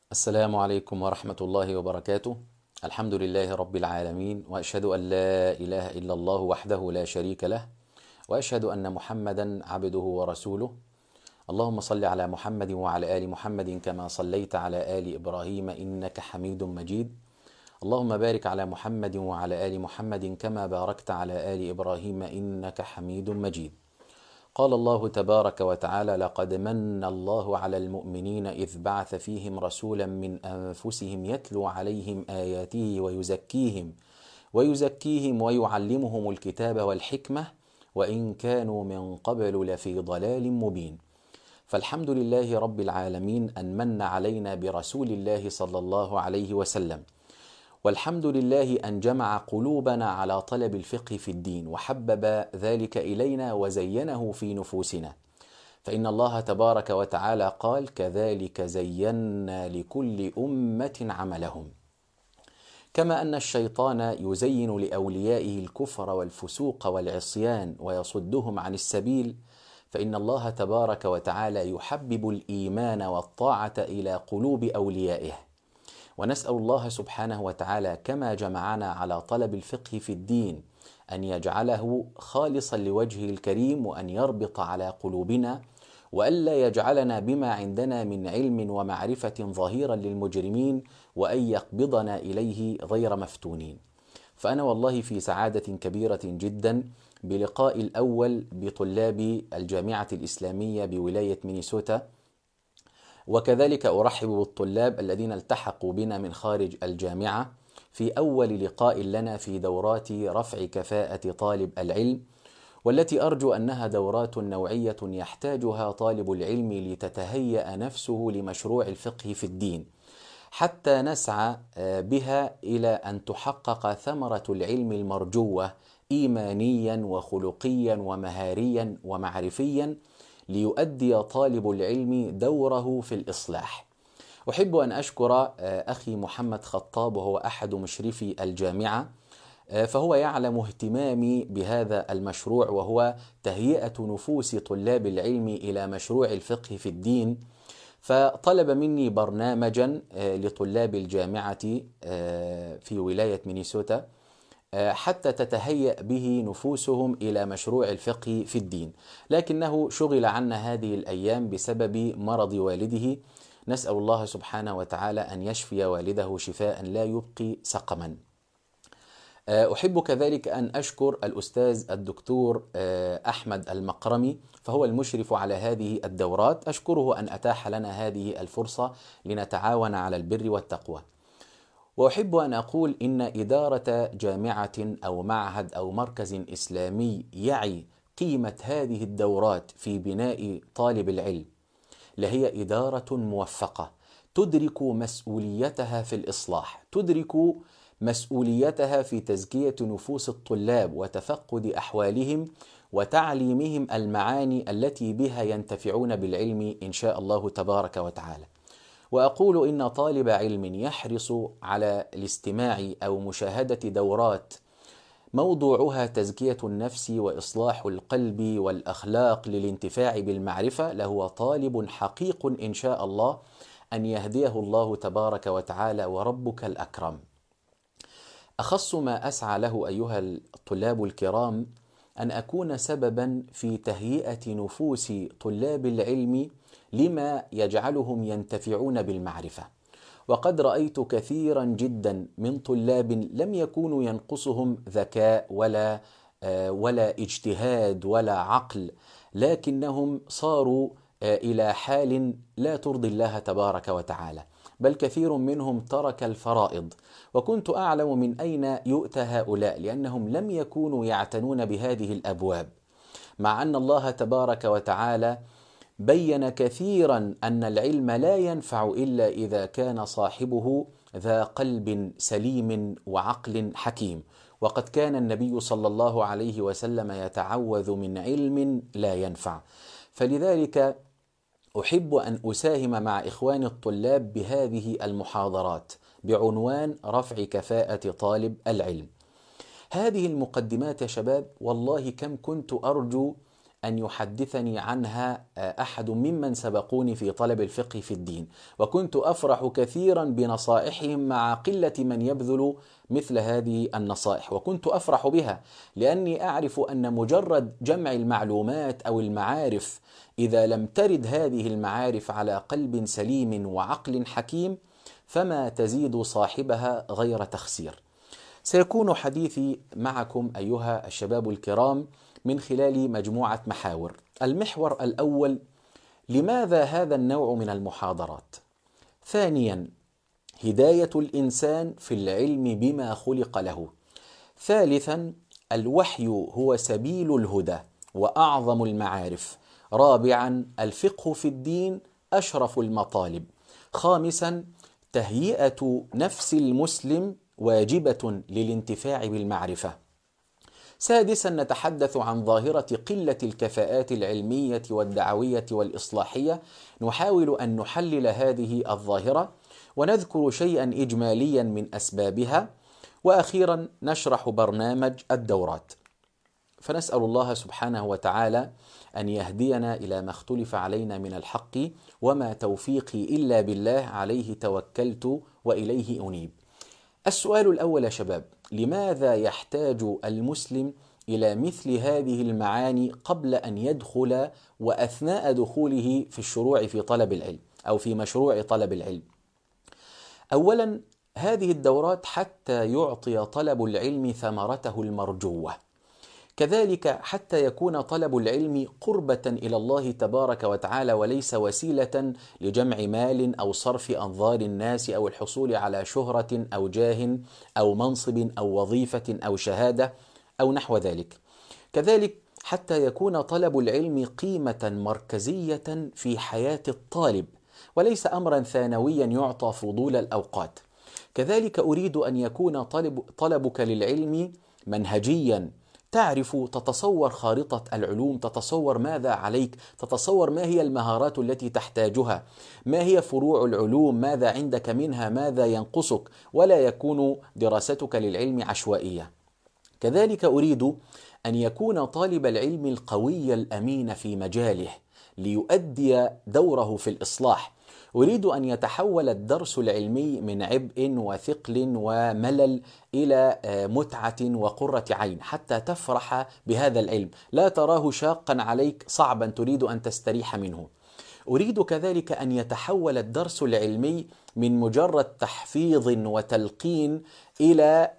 السلام عليكم ورحمة الله وبركاته. الحمد لله رب العالمين، وأشهد أن لا إله إلا الله وحده لا شريك له، وأشهد أن محمدا عبده ورسوله. اللهم صل على محمد وعلى آل محمد كما صليت على آل إبراهيم إنك حميد مجيد. اللهم بارك على محمد وعلى آل محمد كما باركت على آل إبراهيم إنك حميد مجيد. قال الله تبارك وتعالى: لقد من الله على المؤمنين إذ بعث فيهم رسولا من أنفسهم يتلو عليهم آياته ويزكيهم ويعلمهم الكتاب والحكمة وإن كانوا من قبل لفي ضلال مبين. فالحمد لله رب العالمين أن من علينا برسول الله صلى الله عليه وسلم، والحمد لله أن جمع قلوبنا على طلب الفقه في الدين وحبب ذلك إلينا وزينه في نفوسنا. فإن الله تبارك وتعالى قال: كذلك زينا لكل أمة عملهم. كما أن الشيطان يزين لأوليائه الكفر والفسوق والعصيان ويصدهم عن السبيل، فإن الله تبارك وتعالى يحبب الإيمان والطاعة إلى قلوب أوليائه. ونسأل الله سبحانه وتعالى كما جمعنا على طلب الفقه في الدين أن يجعله خالصا لوجهه الكريم، وأن يربط على قلوبنا، وألا يجعلنا بما عندنا من علم ومعرفة ظهيرا للمجرمين، وأن يقبضنا إليه غير مفتونين. فأنا والله في سعادة كبيرة جدا بلقاء الأول بطلاب الجامعة الإسلامية بولاية مينيسوتا، وكذلك أرحب بالطلاب الذين التحقوا بنا من خارج الجامعة في أول لقاء لنا في دورات رفع كفاءة طالب العلم، والتي أرجو أنها دورات نوعية يحتاجها طالب العلم لتتهيأ نفسه لمشروع الفقه في الدين، حتى نسعى بها إلى أن تحقق ثمرة العلم المرجوة إيمانيا وخلقيا ومهاريا ومعرفيا، ليؤدي طالب العلم دوره في الإصلاح. أحب أن أشكر أخي محمد خطاب، وهو أحد مشرفي الجامعة، فهو يعلم اهتمامي بهذا المشروع، وهو تهيئة نفوس طلاب العلم إلى مشروع الفقه في الدين. فطلب مني برنامجا لطلاب الجامعة في ولاية مينيسوتا حتى تتهيأ به نفوسهم إلى مشروع الفقه في الدين، لكنه شغل عنا هذه الأيام بسبب مرض والده. نسأل الله سبحانه وتعالى أن يشفي والده شفاء لا يبقي سقما. أحب كذلك أن أشكر الأستاذ الدكتور أحمد المقرمي، فهو المشرف على هذه الدورات. أشكره أن أتاح لنا هذه الفرصة لنتعاون على البر والتقوى. وأحب أن أقول إن إدارة جامعة أو معهد أو مركز إسلامي يعي قيمة هذه الدورات في بناء طالب العلم لهي إدارة موفقة، تدرك مسؤوليتها في الإصلاح، تدرك مسؤوليتها في تزكية نفوس الطلاب وتفقد أحوالهم وتعليمهم المعاني التي بها ينتفعون بالعلم إن شاء الله تبارك وتعالى. وأقول إن طالب علم يحرص على الاستماع أو مشاهدة دورات موضوعها تزكية النفس وإصلاح القلب والأخلاق للانتفاع بالمعرفة لهو طالب حقيق إن شاء الله أن يهديه الله تبارك وتعالى، وربك الأكرم. أخص ما أسعى له أيها الطلاب الكرام أن أكون سببا في تهيئة نفوس طلاب العلم لما يجعلهم ينتفعون بالمعرفة. وقد رأيت كثيرا جدا من طلاب لم يكونوا ينقصهم ذكاء ولا اجتهاد ولا عقل، لكنهم صاروا إلى حال لا ترضي الله تبارك وتعالى، بل كثير منهم ترك الفرائض. وكنت أعلم من أين يؤتى هؤلاء، لأنهم لم يكونوا يعتنون بهذه الأبواب، مع أن الله تبارك وتعالى بين كثيرا أن العلم لا ينفع إلا إذا كان صاحبه ذا قلب سليم وعقل حكيم. وقد كان النبي صلى الله عليه وسلم يتعوذ من علم لا ينفع. فلذلك أحب أن أساهم مع إخواني الطلاب بهذه المحاضرات بعنوان رفع كفاءة طالب العلم. هذه المقدمات يا شباب والله كم كنت أرجو أن يحدثني عنها أحد ممن سبقوني في طلب الفقه في الدين، وكنت أفرح كثيرا بنصائحهم مع قلة من يبذل مثل هذه النصائح، وكنت أفرح بها لأني أعرف أن مجرد جمع المعلومات أو المعارف إذا لم ترد هذه المعارف على قلب سليم وعقل حكيم فما تزيد صاحبها غير تخسير. سيكون حديثي معكم أيها الشباب الكرام من خلال مجموعة محاور. المحور الأول: لماذا هذا النوع من المحاضرات؟ ثانيا: هداية الإنسان في العلم بما خلق له. ثالثا: الوحي هو سبيل الهدى وأعظم المعارف. رابعا: الفقه في الدين أشرف المطالب. خامسا: تهيئة نفس المسلم واجبة للانتفاع بالمعرفة. سادسا: نتحدث عن ظاهرة قلة الكفاءات العلمية والدعوية والإصلاحية، نحاول أن نحلل هذه الظاهرة ونذكر شيئا إجماليا من أسبابها. وأخيرا نشرح برنامج الدورات. فنسأل الله سبحانه وتعالى أن يهدينا إلى ما اختلف علينا من الحق، وما توفيقي إلا بالله، عليه توكلت وإليه أنيب. السؤال الأول يا شباب: لماذا يحتاج المسلم إلى مثل هذه المعاني قبل أن يدخل وأثناء دخوله في الشروع في طلب العلم أو في مشروع طلب العلم؟ أولا، هذه الدورات حتى يعطي طلب العلم ثمرته المرجوة، كذلك حتى يكون طلب العلم قربة إلى الله تبارك وتعالى وليس وسيلة لجمع مال أو صرف أنظار الناس أو الحصول على شهرة أو جاه أو منصب أو وظيفة أو شهادة أو نحو ذلك. كذلك حتى يكون طلب العلم قيمة مركزية في حياة الطالب وليس أمرا ثانويا يعطى فضول الأوقات. كذلك أريد أن يكون طلبك للعلم منهجيا، تعرف، تتصور خارطة العلوم، تتصور ماذا عليك، تتصور ما هي المهارات التي تحتاجها، ما هي فروع العلوم، ماذا عندك منها، ماذا ينقصك، ولا يكون دراستك للعلم عشوائية. كذلك أريد أن يكون طالب العلم القوي الأمين في مجاله ليؤدي دوره في الإصلاح. أريد أن يتحول الدرس العلمي من عبء وثقل وملل إلى متعة وقرة عين، حتى تفرح بهذا العلم، لا تراه شاقا عليك صعبا تريد أن تستريح منه. أريد كذلك أن يتحول الدرس العلمي من مجرد تحفيظ وتلقين إلى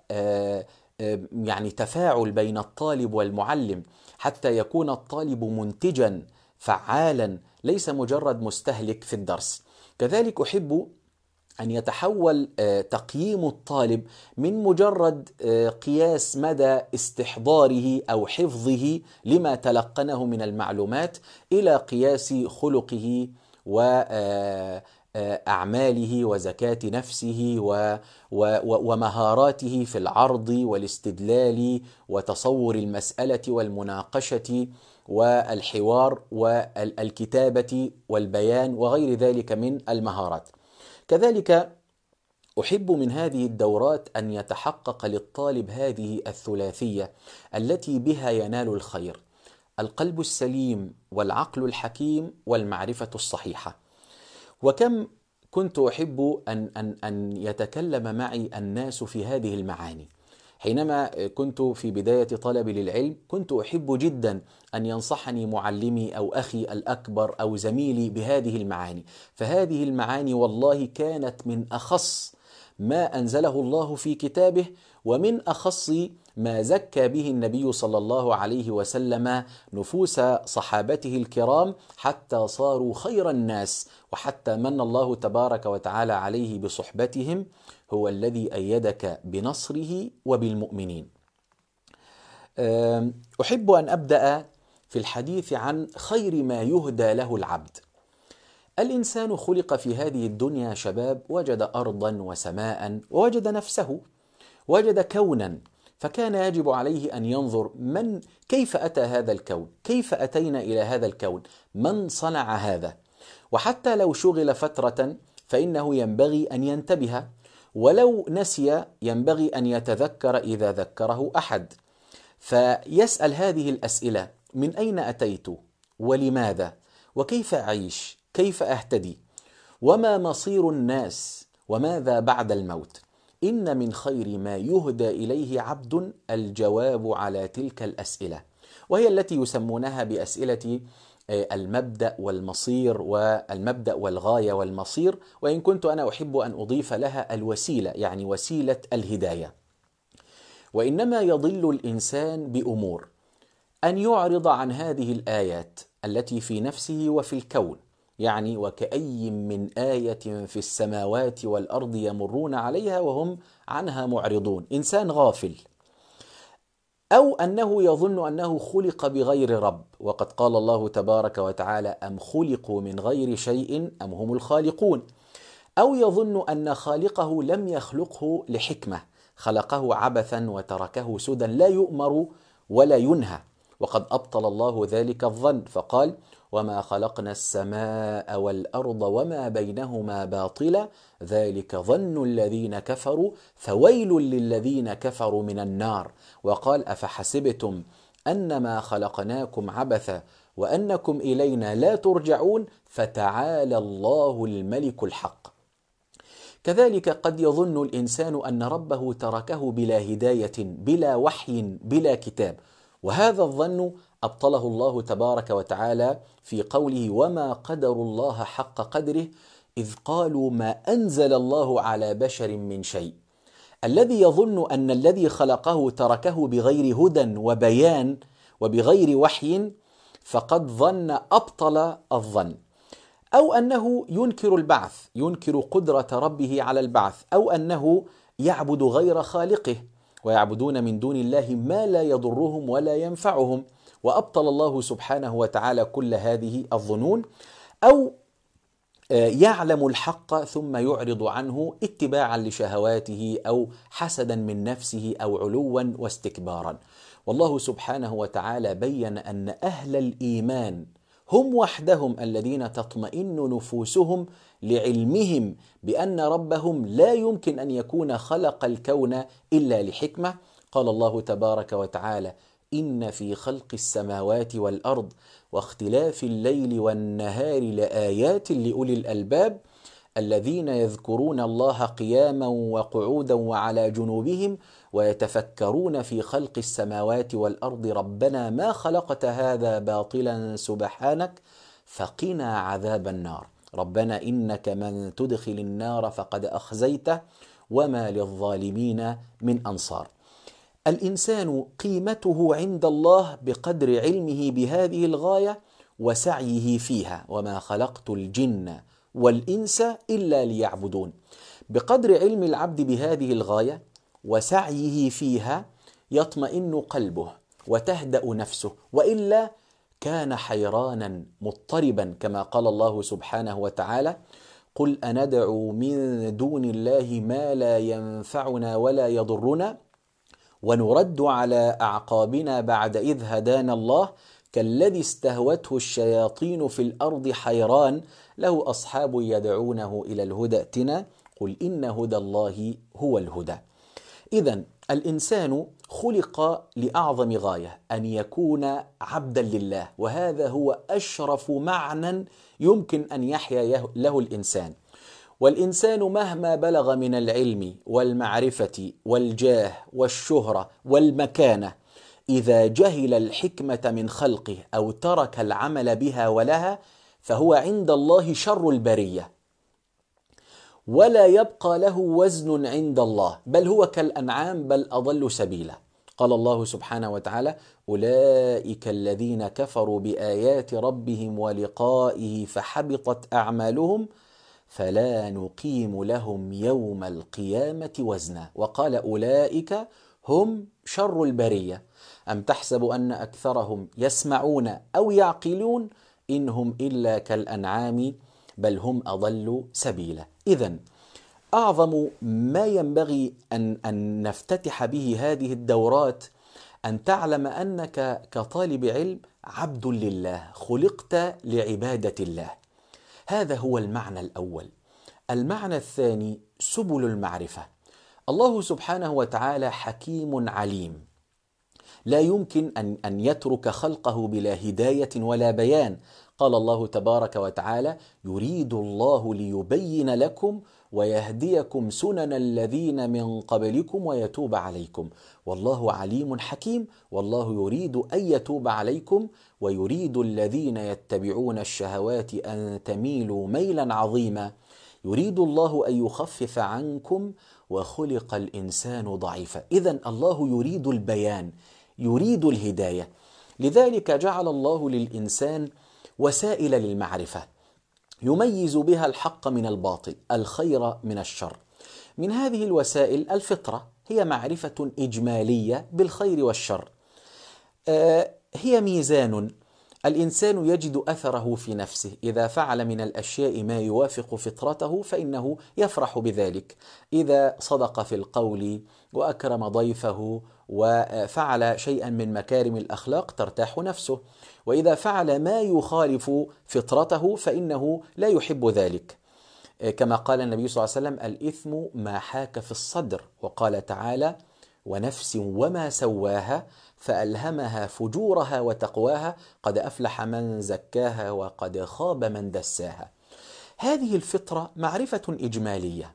يعني تفاعل بين الطالب والمعلم، حتى يكون الطالب منتجا فعالا ليس مجرد مستهلك في الدرس. كذلك أحب أن يتحول تقييم الطالب من مجرد قياس مدى استحضاره أو حفظه لما تلقنه من المعلومات إلى قياس خلقه وأعماله وزكاة نفسه ومهاراته في العرض والاستدلال وتصور المسألة والمناقشة والحوار والكتابة والبيان وغير ذلك من المهارات. كذلك أحب من هذه الدورات أن يتحقق للطالب هذه الثلاثية التي بها ينال الخير: القلب السليم والعقل الحكيم والمعرفة الصحيحة. وكم كنت أحب أن يتكلم معي الناس في هذه المعاني. حينما كنت في بداية طلبي للعلم كنت أحب جدا أن ينصحني معلمي أو أخي الأكبر أو زميلي بهذه المعاني، فهذه المعاني والله كانت من أخص ما أنزله الله في كتابه، ومن أخص ما زكى به النبي صلى الله عليه وسلم نفوس صحابته الكرام حتى صاروا خير الناس، وحتى من الله تبارك وتعالى عليه بصحبتهم: هو الذي أيدك بنصره وبالمؤمنين. أحب أن أبدأ في الحديث عن خير ما يهدى له العبد. الإنسان خلق في هذه الدنيا شباب، وجد أرضا وسماء ووجد نفسه، وجد كونا، فكان يجب عليه أن ينظر كيف أتى هذا الكون، كيف أتينا إلى هذا الكون، من صنع هذا. وحتى لو شغل فترة فإنه ينبغي أن ينتبه، ولو نسي ينبغي أن يتذكر إذا ذكره أحد، فيسأل هذه الأسئلة: من أين أتيت ولماذا وكيف أعيش، كيف أهتدي، وما مصير الناس، وماذا بعد الموت. إن من خير ما يهدى إليه عبد الجواب على تلك الأسئلة، وهي التي يسمونها بأسئلة المبدأ والمصير، والمبدأ والغاية والمصير، وإن كنت أنا أحب أن أضيف لها الوسيلة، يعني وسيلة الهداية. وإنما يضل الإنسان بأمور: أن يعرض عن هذه الآيات التي في نفسه وفي الكون، يعني وكأي من آية في السماوات والأرض يمرون عليها وهم عنها معرضون، إنسان غافل. أو أنه يظن أنه خلق بغير رب، وقد قال الله تبارك وتعالى: أم خلقوا من غير شيء أم هم الخالقون. أو يظن أن خالقه لم يخلقه لحكمة، خلقه عبثا وتركه سدى لا يؤمر ولا ينهى، وقد أبطل الله ذلك الظن فقال: وما خلقنا السماء والأرض وما بينهما باطلا ذلك ظن الذين كفروا فويل للذين كفروا من النار. وقال: أفحسبتم أنما خلقناكم عبثا وأنكم إلينا لا ترجعون فتعالى الله الملك الحق. كذلك قد يظن الإنسان أن ربه تركه بلا هداية، بلا وحي، بلا كتاب، وهذا الظن أبطله الله تبارك وتعالى في قوله: وما قدر الله حق قدره إذ قالوا ما أنزل الله على بشر من شيء. الذي يظن أن الذي خلقه تركه بغير هدى وبيان وبغير وحي فقد ظن أبطل الظن. أو أنه ينكر البعث، ينكر قدرة ربه على البعث، أو أنه يعبد غير خالقه، ويعبدون من دون الله ما لا يضرهم ولا ينفعهم، وأبطل الله سبحانه وتعالى كل هذه الظنون. أو يعلم الحق ثم يعرض عنه اتباعا لشهواته أو حسدا من نفسه أو علوا واستكبارا. والله سبحانه وتعالى بين أن أهل الإيمان هم وحدهم الذين تطمئن نفوسهم لعلمهم بأن ربهم لا يمكن أن يكون خلق الكون إلا لحكمة. قال الله تبارك وتعالى: إن في خلق السماوات والأرض واختلاف الليل والنهار لآيات لأولي الألباب الذين يذكرون الله قياما وقعودا وعلى جنوبهم ويتفكرون في خلق السماوات والأرض ربنا ما خلقت هذا باطلا سبحانك فقنا عذاب النار ربنا إنك من تدخل النار فقد أخزيته وما للظالمين من أنصار. الإنسان قيمته عند الله بقدر علمه بهذه الغاية وسعيه فيها، وما خلقت الجن والإنس إلا ليعبدون. بقدر علم العبد بهذه الغاية وسعيه فيها يطمئن قلبه وتهدأ نفسه، وإلا كان حيرانا مضطربا، كما قال الله سبحانه وتعالى: قل أندعو من دون الله ما لا ينفعنا ولا يضرنا ونرد على أعقابنا بعد إذ هدانا الله كالذي استهوته الشياطين في الأرض حيران له أصحاب يدعونه إلى الهدى ائتنا قل إن هدى الله هو الهدى. إذن الإنسان خلق لأعظم غاية، أن يكون عبدا لله، وهذا هو أشرف معنى يمكن أن يحيا له الإنسان. والإنسان مهما بلغ من العلم والمعرفة والجاه والشهرة والمكانة، إذا جهل الحكمة من خلقه أو ترك العمل بها ولها فهو عند الله شر البرية، ولا يبقى له وزن عند الله، بل هو كالأنعام بل أضل سبيلا. قال الله سبحانه وتعالى: أولئك الذين كفروا بآيات ربهم ولقائه فحبطت أعمالهم فلا نقيم لهم يوم القيامة وزنا. وقال: أولئك هم شر البرية. أم تحسب أن أكثرهم يسمعون أو يعقلون إنهم إلا كالأنعام بل هم أضل سبيلا. إذن أعظم ما ينبغي أن نفتتح به هذه الدورات أن تعلم أنك كطالب علم عبد لله، خلقت لعبادة الله. هذا هو المعنى الأول. المعنى الثاني سبل المعرفة. الله سبحانه وتعالى حكيم عليم، لا يمكن أن يترك خلقه بلا هداية ولا بيان. قال الله تبارك وتعالى: يريد الله ليبين لكم ويهديكم سنن الذين من قبلكم ويتوب عليكم والله عليم حكيم. والله يريد أن يتوب عليكم ويريد الذين يتبعون الشهوات أن تميلوا ميلا عظيما. يريد الله أن يخفف عنكم وخلق الإنسان ضعيفا. إذن الله يريد البيان، يريد الهداية. لذلك جعل الله للإنسان وسائل للمعرفة يميز بها الحق من الباطل، الخير من الشر. من هذه الوسائل الفطرة، هي معرفة إجمالية بالخير والشر. هي ميزان الإنسان يجد أثره في نفسه، إذا فعل من الأشياء ما يوافق فطرته فإنه يفرح بذلك. إذا صدق في القول وأكرم ضيفه وفعل شيئا من مكارم الأخلاق ترتاح نفسه، وإذا فعل ما يخالف فطرته فإنه لا يحب ذلك. كما قال النبي صلى الله عليه وسلم: الإثم ما حاك في الصدر. وقال تعالى: ونفس وما سواها فألهمها فجورها وتقواها قد أفلح من زكاها وقد خاب من دساها. هذه الفطرة معرفة إجمالية،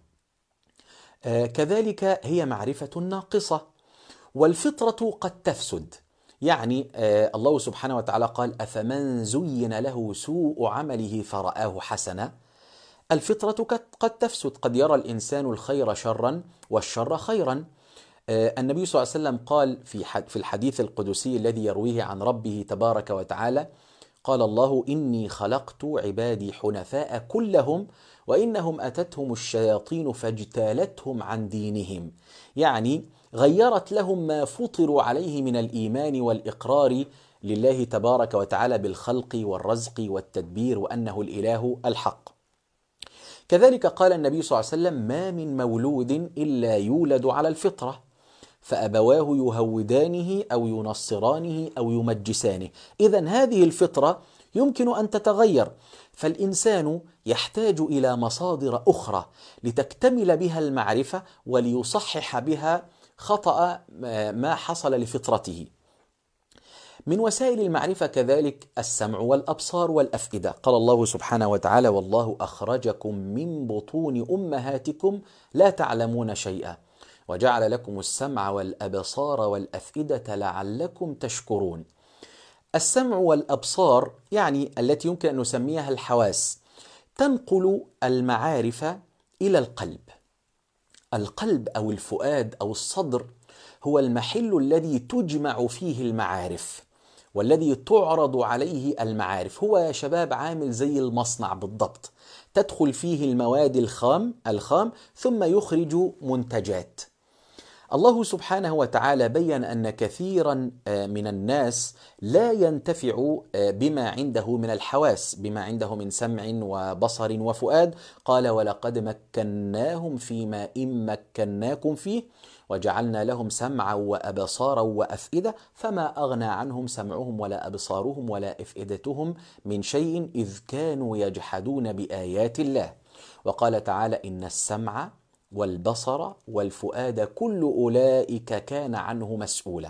كذلك هي معرفة ناقصة. والفطرة قد تفسد، يعني الله سبحانه وتعالى قال: أفمن زين له سوء عمله فرآه حسنا. الفطرة قد تفسد، قد يرى الإنسان الخير شرا والشر خيرا. النبي صلى الله عليه وسلم قال في الحديث القدسي الذي يرويه عن ربه تبارك وتعالى: قال الله: إني خلقت عبادي حنفاء كلهم وإنهم أتتهم الشياطين فاجتالتهم عن دينهم. يعني غيرت لهم ما فطروا عليه من الإيمان والإقرار لله تبارك وتعالى بالخلق والرزق والتدبير وأنه الإله الحق. كذلك قال النبي صلى الله عليه وسلم: ما من مولود إلا يولد على الفطرة فأبواه يهودانه أو ينصرانه أو يمجسانه. إذن هذه الفطرة يمكن أن تتغير، فالإنسان يحتاج إلى مصادر أخرى لتكتمل بها المعرفة وليصحح بها خطأ ما حصل لفطرته. من وسائل المعرفة كذلك السمع والأبصار والأفئدة. قال الله سبحانه وتعالى: والله أخرجكم من بطون أمهاتكم لا تعلمون شيئا وجعل لكم السمع والأبصار والأفئدة لعلكم تشكرون. السمع والأبصار يعني التي يمكن أن نسميها الحواس، تنقل المعارف إلى القلب. القلب أو الفؤاد أو الصدر هو المحل الذي تجمع فيه المعارف والذي تعرض عليه المعارف. هو يا شباب عامل زي المصنع بالضبط، تدخل فيه المواد الخام ثم يخرج منتجات. الله سبحانه وتعالى بيّن أن كثيرا من الناس لا ينتفع بما عنده من الحواس، بما عنده من سمع وبصر وفؤاد. قال: ولقد مكناهم فيما إن مكناكم فيه وجعلنا لهم سمعا وأبصارا وأفئدة فما أغنى عنهم سمعهم ولا أبصارهم ولا أفئدتهم من شيء إذ كانوا يجحدون بآيات الله. وقال تعالى: إن السمع والبصر والفؤاد كل أولئك كان عنه مسؤولا.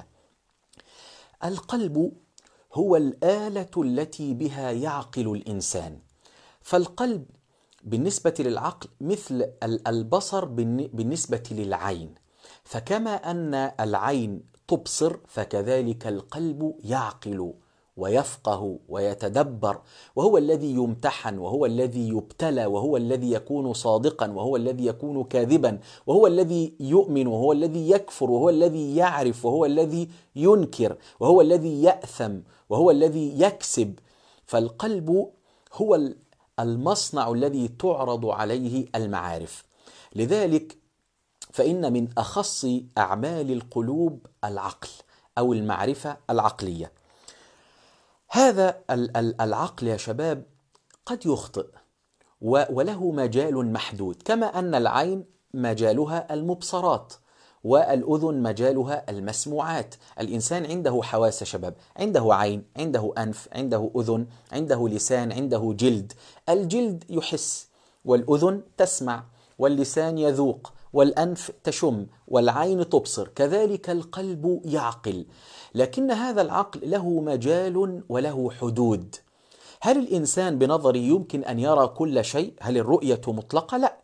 القلب هو الآلة التي بها يعقل الإنسان، فالقلب بالنسبة للعقل مثل البصر بالنسبة للعين، فكما أن العين تبصر فكذلك القلب يعقل ويفقه ويتدبر، وهو الذي يمتحن وهو الذي يبتلى وهو الذي يكون صادقا وهو الذي يكون كاذبا، وهو الذي يؤمن وهو الذي يكفر وهو الذي يعرف وهو الذي ينكر وهو الذي يأثم وهو الذي يكسب. فالقلب هو المصنع الذي تعرض عليه المعارف. لذلك فإن من أخص أعمال القلوب العقل أو المعرفة العقلية. هذا العقل يا شباب قد يخطئ وله مجال محدود، كما أن العين مجالها المبصرات والأذن مجالها المسموعات. الإنسان عنده حواس شباب، عنده عين، عنده أنف، عنده أذن، عنده لسان، عنده جلد. الجلد يحس والأذن تسمع واللسان يذوق والأنف تشم والعين تبصر، كذلك القلب يعقل، لكن هذا العقل له مجال وله حدود. هل الإنسان بنظره يمكن أن يرى كل شيء؟ هل الرؤية مطلقة؟ لا،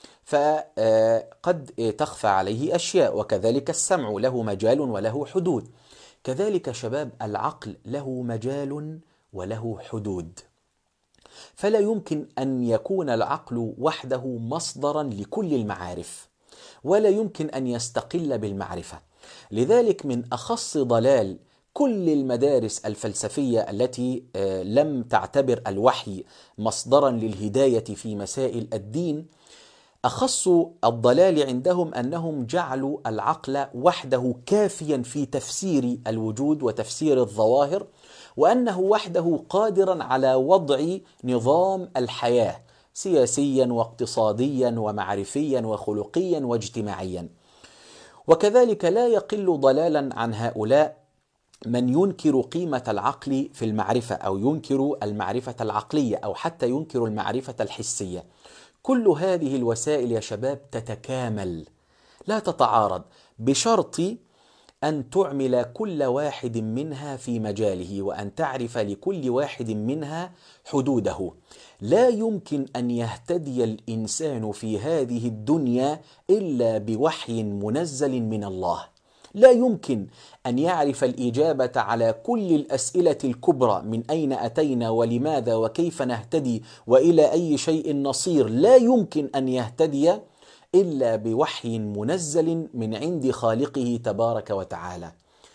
فقد تخفى عليه أشياء، وكذلك السمع له مجال وله حدود. كذلك شباب العقل له مجال وله حدود، فلا يمكن أن يكون العقل وحده مصدرا لكل المعارف، ولا يمكن أن يستقل بالمعرفة. لذلك من أخص ضلال كل المدارس الفلسفية التي لم تعتبر الوحي مصدرا للهداية في مسائل الدين، أخص الضلال عندهم أنهم جعلوا العقل وحده كافيا في تفسير الوجود وتفسير الظواهر، وأنه وحده قادرا على وضع نظام الحياة سياسيا واقتصاديا ومعرفيا وخلقيا واجتماعيا. وكذلك لا يقل ضلالا عن هؤلاء من ينكر قيمة العقل في المعرفة، أو ينكر المعرفة العقلية، أو حتى ينكر المعرفة الحسية. كل هذه الوسائل يا شباب تتكامل لا تتعارض، بشرط أن تعمل كل واحد منها في مجاله، وأن تعرف لكل واحد منها حدوده. لا يمكن أن يهتدي الإنسان في هذه الدنيا إلا بوحي منزل من الله. لا يمكن أن يعرف الإجابة على كل الأسئلة الكبرى: من أين أتينا، ولماذا، وكيف نهتدي، وإلى أي شيء نصير. لا يمكن أن يهتدي إلا بوحي منزل من عند خالقه تبارك وتعالى.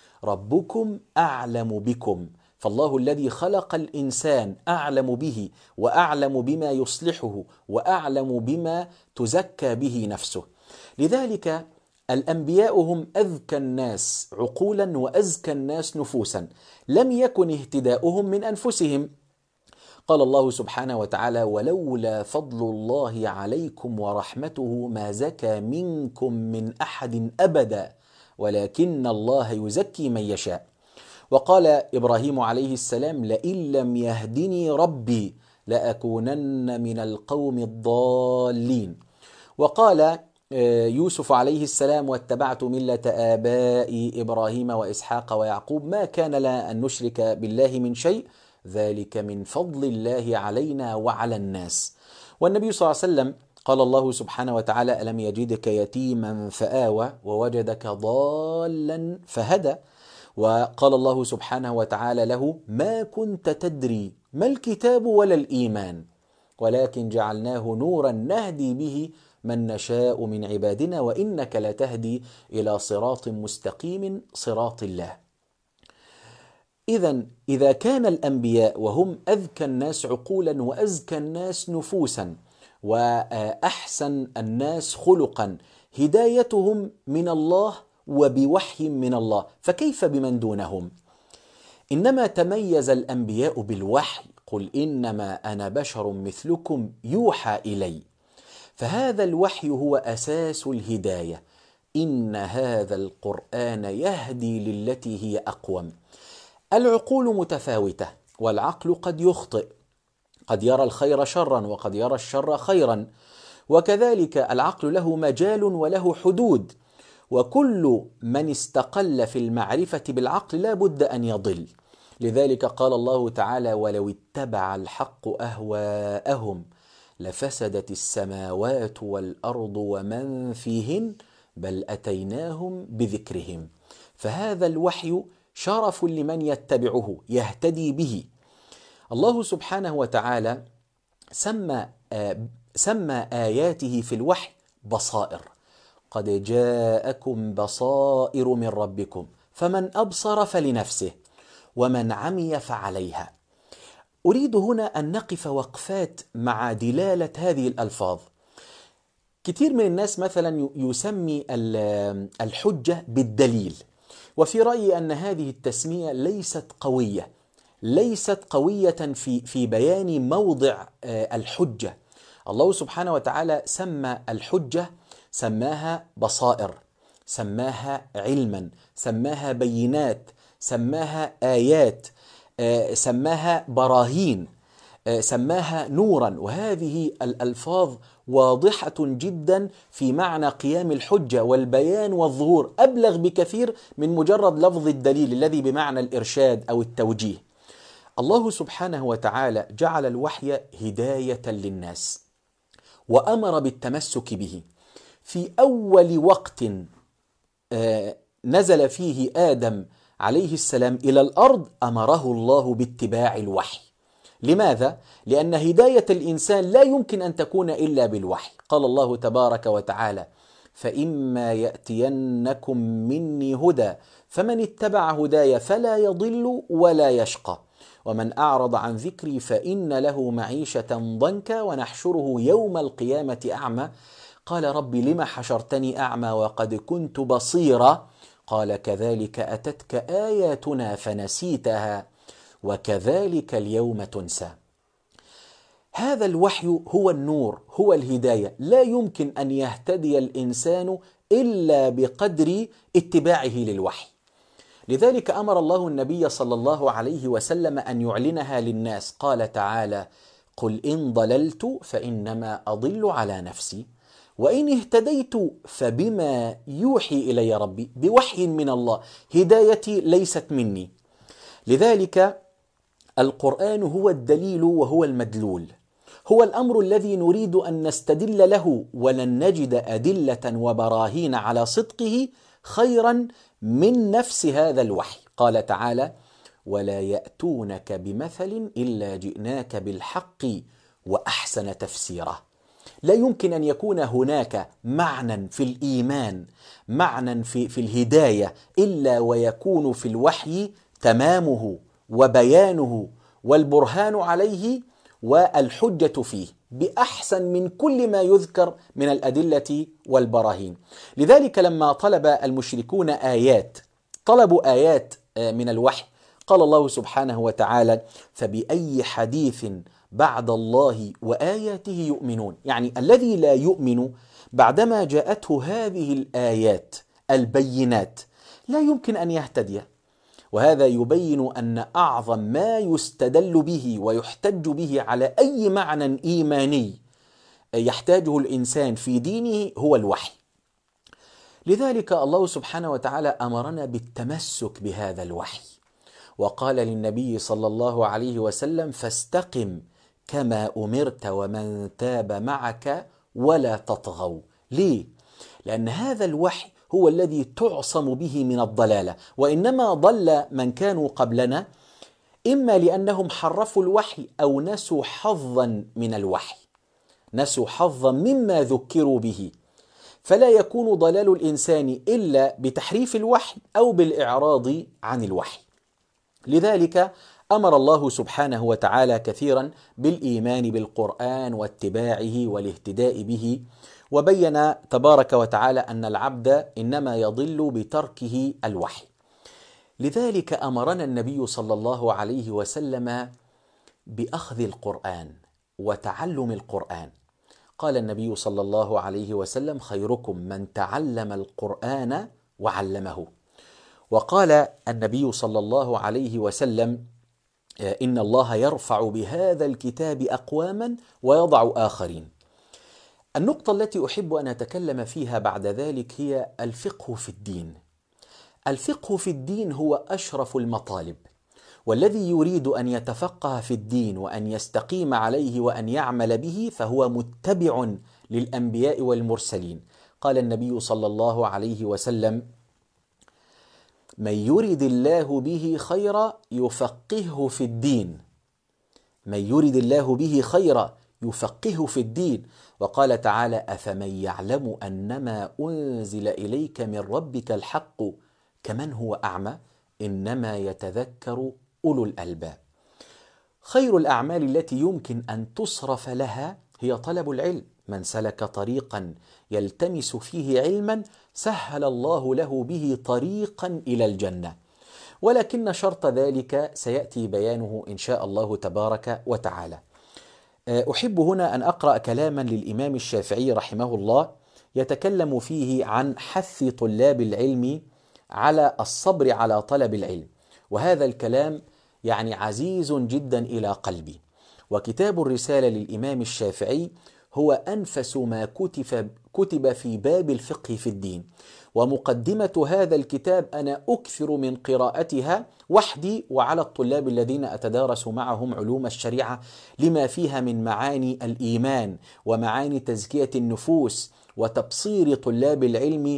ربكم أعلم بكم، فالله الذي خلق الإنسان أعلم به، وأعلم بما يصلحه، وأعلم بما تزكى به نفسه. لذلك الأنبياء هم أذكى الناس عقولا وأزكى الناس نفوسا، لم يكن اهتداؤهم من أنفسهم. قال الله سبحانه وتعالى: ولولا فضل الله عليكم ورحمته ما زكى منكم من أحد أبدا ولكن الله يزكي من يشاء. وقال إبراهيم عليه السلام: لئن لم يهدني ربي لأكونن من القوم الضالين. وقال يوسف عليه السلام: واتبعت ملة آبائي إبراهيم وإسحاق ويعقوب ما كان لنا أن نشرك بالله من شيء ذلك من فضل الله علينا وعلى الناس. والنبي صلى الله عليه وسلم قال الله سبحانه وتعالى: ألم يجدك يتيما فآوى ووجدك ضالا فهدى. وقال الله سبحانه وتعالى له: ما كنت تدري ما الكتاب ولا الإيمان ولكن جعلناه نورا نهدي به من نشاء من عبادنا وإنك لتهدي إلى صراط مستقيم صراط الله. إذا كان الأنبياء وهم أذكى الناس عقولا وأزكى الناس نفوسا وأحسن الناس خلقا هدايتهم من الله وبوحي من الله، فكيف بمن دونهم؟ إنما تميز الأنبياء بالوحي: قل إنما أنا بشر مثلكم يوحى إلي. فهذا الوحي هو أساس الهداية. إن هذا القرآن يهدي للتي هي أقوم. العقول متفاوتة، والعقل قد يخطئ، قد يرى الخير شرا وقد يرى الشر خيرا، وكذلك العقل له مجال وله حدود، وكل من استقل في المعرفة بالعقل لا بد أن يضل. لذلك قال الله تعالى: ولو اتبع الحق أهواءهم لفسدت السماوات والأرض ومن فيهن بل أتيناهم بذكرهم. فهذا الوحي شرف لمن يتبعه يهتدي به. الله سبحانه وتعالى سمى آياته في الوحي بصائر: قد جاءكم بصائر من ربكم فمن أبصر فلنفسه ومن عمي فعليها. أريد هنا أن نقف وقفات مع دلالة هذه الألفاظ. كثير من الناس مثلا يسمي الحجة بالدليل، وفي رأيي أن هذه التسمية ليست قوية في بيان موضع الحجة. الله سبحانه وتعالى سمى الحجة، سماها بصائر، سماها علما، سماها بينات، سماها آيات، سماها براهين، سماها نورا. وهذه الألفاظ واضحة جدا في معنى قيام الحجة والبيان والظهور، أبلغ بكثير من مجرد لفظ الدليل الذي بمعنى الإرشاد أو التوجيه. الله سبحانه وتعالى جعل الوحي هداية للناس وأمر بالتمسك به. في أول وقت نزل فيه آدم عليه السلام إلى الأرض أمره الله باتباع الوحي. لماذا؟ لأن هداية الإنسان لا يمكن أن تكون إلا بالوحي. قال الله تبارك وتعالى: فإما يأتينكم مني هدى فمن اتبع هداي فلا يضل ولا يشقى ومن أعرض عن ذكري فإن له معيشة ضنكا ونحشره يوم القيامة أعمى قال رب لم حشرتني أعمى وقد كنت بصيرا قال كذلك أتتك آياتنا فنسيتها وكذلك اليوم تنسى. هذا الوحي هو النور، هو الهداية. لا يمكن أن يهتدي الإنسان إلا بقدر اتباعه للوحي. لذلك أمر الله النبي صلى الله عليه وسلم أن يعلنها للناس. قال تعالى: قل إن ضللت فإنما أضل على نفسي وإن اهتديت فبما يوحي إلي ربي، بوحي من الله، هدايتي ليست مني. لذلك القرآن هو الدليل وهو المدلول، هو الأمر الذي نريد أن نستدل له، ولن نجد أدلة وبراهين على صدقه خيرا من نفس هذا الوحي. قال تعالى: ولا يأتونك بمثل إلا جئناك بالحق وأحسن تفسيرا. لا يمكن أن يكون هناك معنى في الإيمان، معنى في الهداية، إلا ويكون في الوحي تمامه وبيانه والبرهان عليه والحجة فيه بأحسن من كل ما يذكر من الأدلة والبراهين. لذلك لما طلب المشركون طلبوا آيات من الوحي، قال الله سبحانه وتعالى: فبأي حديث بعد الله وآياته يؤمنون. يعني الذي لا يؤمن بعدما جاءته هذه الآيات البينات لا يمكن أن يهتدي. وهذا يبين أن أعظم ما يستدل به ويحتج به على أي معنى إيماني يحتاجه الإنسان في دينه هو الوحي. لذلك الله سبحانه وتعالى أمرنا بالتمسك بهذا الوحي، وقال للنبي صلى الله عليه وسلم: فاستقم كما أمرت ومن تاب معك ولا تطغوا. ليه؟ لأن هذا الوحي هو الذي تعصم به من الضلالة، وإنما ضل من كانوا قبلنا إما لأنهم حرفوا الوحي أو نسوا حظا من الوحي، نسوا حظا مما ذكروا به، فلا يكون ضلال الإنسان إلا بتحريف الوحي أو بالإعراض عن الوحي. لذلك أمر الله سبحانه وتعالى كثيرا بالإيمان بالقرآن واتباعه والاهتداء به، وبين تبارك وتعالى أن العبد إنما يضل بتركه الوحي. لذلك أمرنا النبي صلى الله عليه وسلم بأخذ القرآن وتعلم القرآن. قال النبي صلى الله عليه وسلم: خيركم من تعلم القرآن وعلمه. وقال النبي صلى الله عليه وسلم: إن الله يرفع بهذا الكتاب أقواما ويضع آخرين. النقطة التي أحب أن أتكلم فيها بعد ذلك هي الفقه في الدين. الفقه في الدين هو أشرف المطالب، والذي يريد أن يتفقه في الدين وأن يستقيم عليه وأن يعمل به فهو متبع للأنبياء والمرسلين. قال النبي صلى الله عليه وسلم: من يرد الله به خيرا يفقهه في الدين. من يرد الله به خيرا يفقهه في الدين. وقال تعالى: أفمن يعلم أنما أنزل إليك من ربك الحق كمن هو أعمى إنما يتذكر أولو الألباب. خير الأعمال التي يمكن أن تصرف لها هي طلب العلم. من سلك طريقا يلتمس فيه علما سهل الله له به طريقا إلى الجنة، ولكن شرط ذلك سيأتي بيانه إن شاء الله تبارك وتعالى. أحب هنا أن أقرأ كلاما للإمام الشافعي رحمه الله يتكلم فيه عن حث طلاب العلم على الصبر على طلب العلم، وهذا الكلام يعني عزيز جدا إلى قلبي. وكتاب الرسالة للإمام الشافعي هو أنفس ما كتب في باب الفقه في الدين. ومقدمة هذا الكتاب أنا أكثر من قراءتها وحدي وعلى الطلاب الذين أتدارس معهم علوم الشريعة، لما فيها من معاني الإيمان ومعاني تزكية النفوس وتبصير طلاب العلم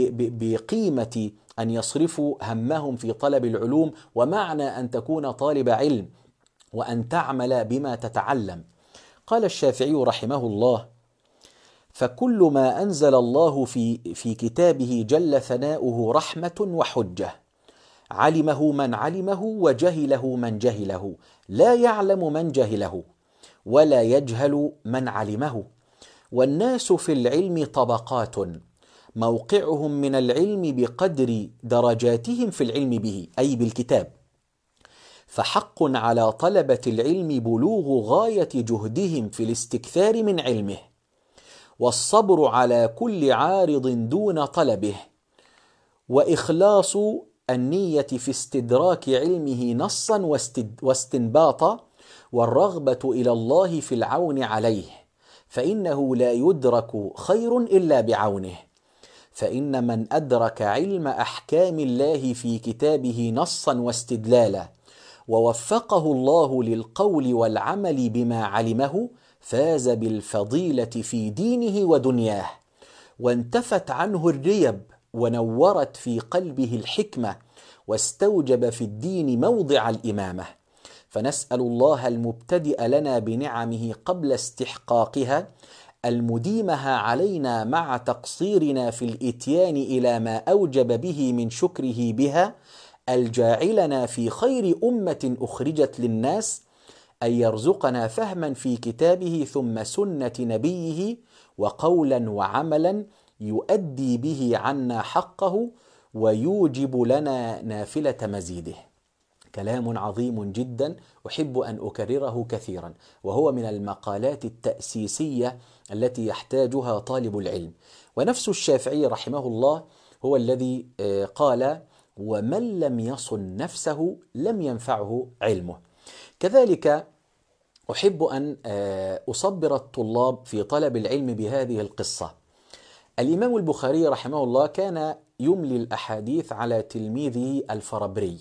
بقيمة أن يصرفوا همهم في طلب العلوم، ومعنى أن تكون طالب علم وأن تعمل بما تتعلم. قال الشافعي رحمه الله: فكل ما أنزل الله في كتابه جل ثناؤه رحمة وحجة، علمه من علمه وجهله من جهله، لا يعلم من جهله ولا يجهل من علمه. والناس في العلم طبقات، موقعهم من العلم بقدر درجاتهم في العلم به، أي بالكتاب. فحق على طلبة العلم بلوغ غاية جهدهم في الاستكثار من علمه، والصبر على كل عارض دون طلبه، وإخلاص النية في استدراك علمه نصا واستنباطا، والرغبة إلى الله في العون عليه، فإنه لا يدرك خير إلا بعونه. فإن من أدرك علم أحكام الله في كتابه نصا واستدلالا، ووفقه الله للقول والعمل بما علمه، فاز بالفضيلة في دينه ودنياه، وانتفت عنه الريب، ونورت في قلبه الحكمة، واستوجب في الدين موضع الإمامة. فنسأل الله المبتدئ لنا بنعمه قبل استحقاقها، المديمها علينا مع تقصيرنا في الإتيان إلى ما أوجب به من شكره بها، الجاعلنا في خير أمة أخرجت للناس، أن يرزقنا فهما في كتابه ثم سنة نبيه، وقولا وعملا يؤدي به عنا حقه، ويوجب لنا نافلة مزيده. كلام عظيم جدا أحب أن أكرره كثيرا، وهو من المقالات التأسيسية التي يحتاجها طالب العلم. ونفس الشافعي رحمه الله هو الذي قال: ومن لم يصن نفسه لم ينفعه علمه. كذلك أحب أن أصبر الطلاب في طلب العلم بهذه القصة. الإمام البخاري رحمه الله كان يملي الأحاديث على تلميذه الفربري،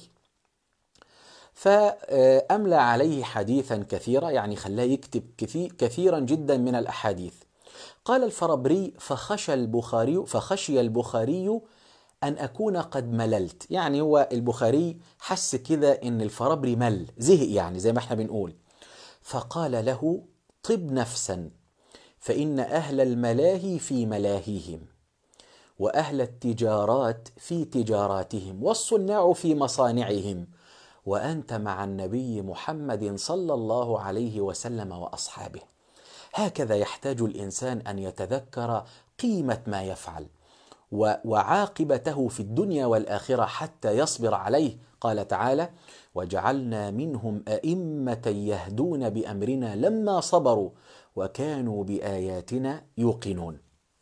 فأملى عليه حديثا كثيرا، يعني خلاه يكتب كثيرا جدا من الأحاديث. قال الفربري: فخشي البخاري أن أكون قد مللت. يعني هو البخاري حس كذا إن الفربري مل، زهق يعني زي ما احنا بنقول. فقال له: طب نفسا، فإن أهل الملاهي في ملاهيهم، وأهل التجارات في تجاراتهم، والصناع في مصانعهم، وأنت مع النبي محمد صلى الله عليه وسلم وأصحابه. هكذا يحتاج الإنسان أن يتذكر قيمة ما يفعل وعاقبته في الدنيا والآخرة حتى يصبر عليه. قال تعالى: وجعلنا منهم أئمة يهدون بأمرنا لما صبروا وكانوا بآياتنا يوقنون.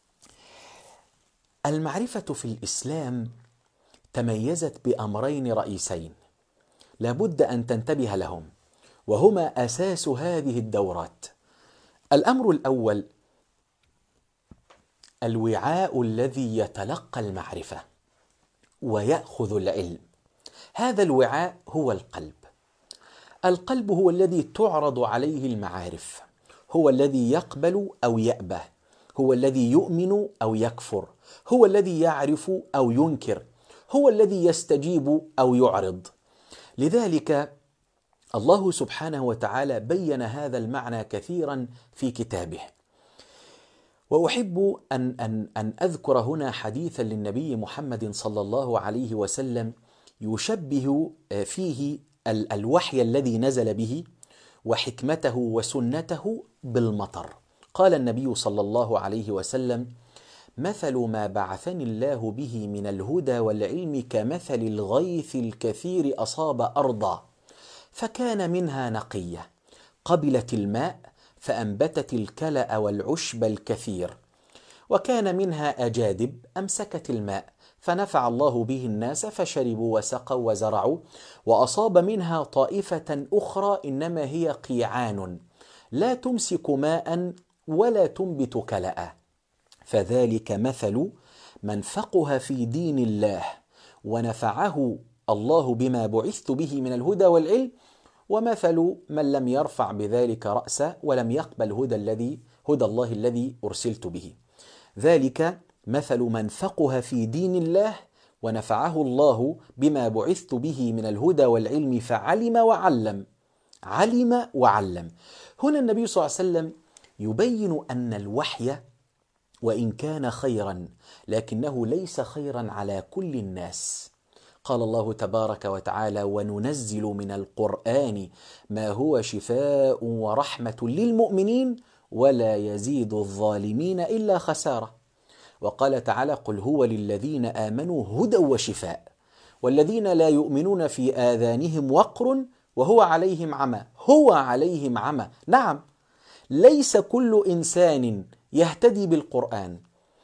المعرفة في الإسلام تميزت بأمرين رئيسين لابد أن تنتبه لهم، وهما أساس هذه الدورات. الأمر الأول: الوعاء الذي يتلقى المعرفة ويأخذ العلم. هذا الوعاء هو القلب. القلب هو الذي تعرض عليه المعارف، هو الذي يقبل أو يأبى، هو الذي يؤمن أو يكفر، هو الذي يعرف أو ينكر، هو الذي يستجيب أو يعرض. لذلك الله سبحانه وتعالى بين هذا المعنى كثيرا في كتابه. وأحب أن أذكر هنا حديثا للنبي محمد صلى الله عليه وسلم يشبه فيه الوحي الذي نزل به وحكمته وسنته بالمطر. قال النبي صلى الله عليه وسلم: مثل ما بعثني الله به من الهدى والعلم كمثل الغيث الكثير أصاب أرضا، فكان منها نقية قبلت الماء فأنبتت الكلأ والعشب الكثير، وكان منها أجادب أمسكت الماء فنفع الله به الناس فشربوا وسقوا وزرعوا، وأصاب منها طائفة أخرى إنما هي قيعان لا تمسك ماء ولا تنبت كلأ، فذلك مثل من فقه في دين الله ونفعه الله بما بعثت به من الهدى والعلم، ومثل من لم يرفع بذلك رأسا ولم يقبل هدى الله الذي أرسلت به. ذلك مثل من فقه في دين الله ونفعه الله بما بعثت به من الهدى والعلم فعلم وعلم. علم وعلم. هنا النبي صلى الله عليه وسلم يبين أن الوحي وإن كان خيرا لكنه ليس خيرا على كل الناس. قال الله تبارك وتعالى: وننزل من القرآن ما هو شفاء ورحمة للمؤمنين ولا يزيد الظالمين إلا خسارة. وقال تعالى: قل هو للذين آمنوا هدى وشفاء والذين لا يؤمنون في آذانهم وقر وهو عليهم عمى. هو عليهم عمى. نعم، ليس كل إنسان يهتدي بالقرآن.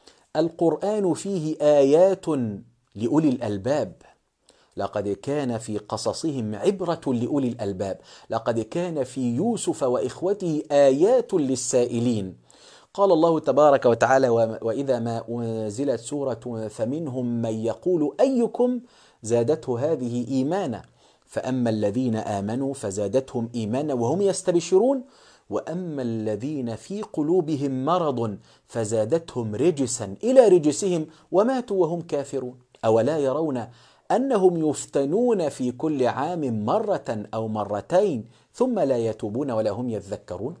القرآن فيه آيات لأولي الألباب. لقد كان في قصصهم عبرة لأولي الألباب. لقد كان في يوسف وإخوته آيات للسائلين. قال الله تبارك وتعالى: وإذا ما أنزلت سورة فمنهم من يقول أيكم زادته هذه إيمانا، فأما الذين آمنوا فزادتهم إيمانا وهم يستبشرون، وأما الذين في قلوبهم مرض فزادتهم رجسا إلى رجسهم وماتوا وهم كافرون. أولا يرون أنهم يفتنون في كل عام مرة أو مرتين ثم لا يتوبون ولا هم يذكرون؟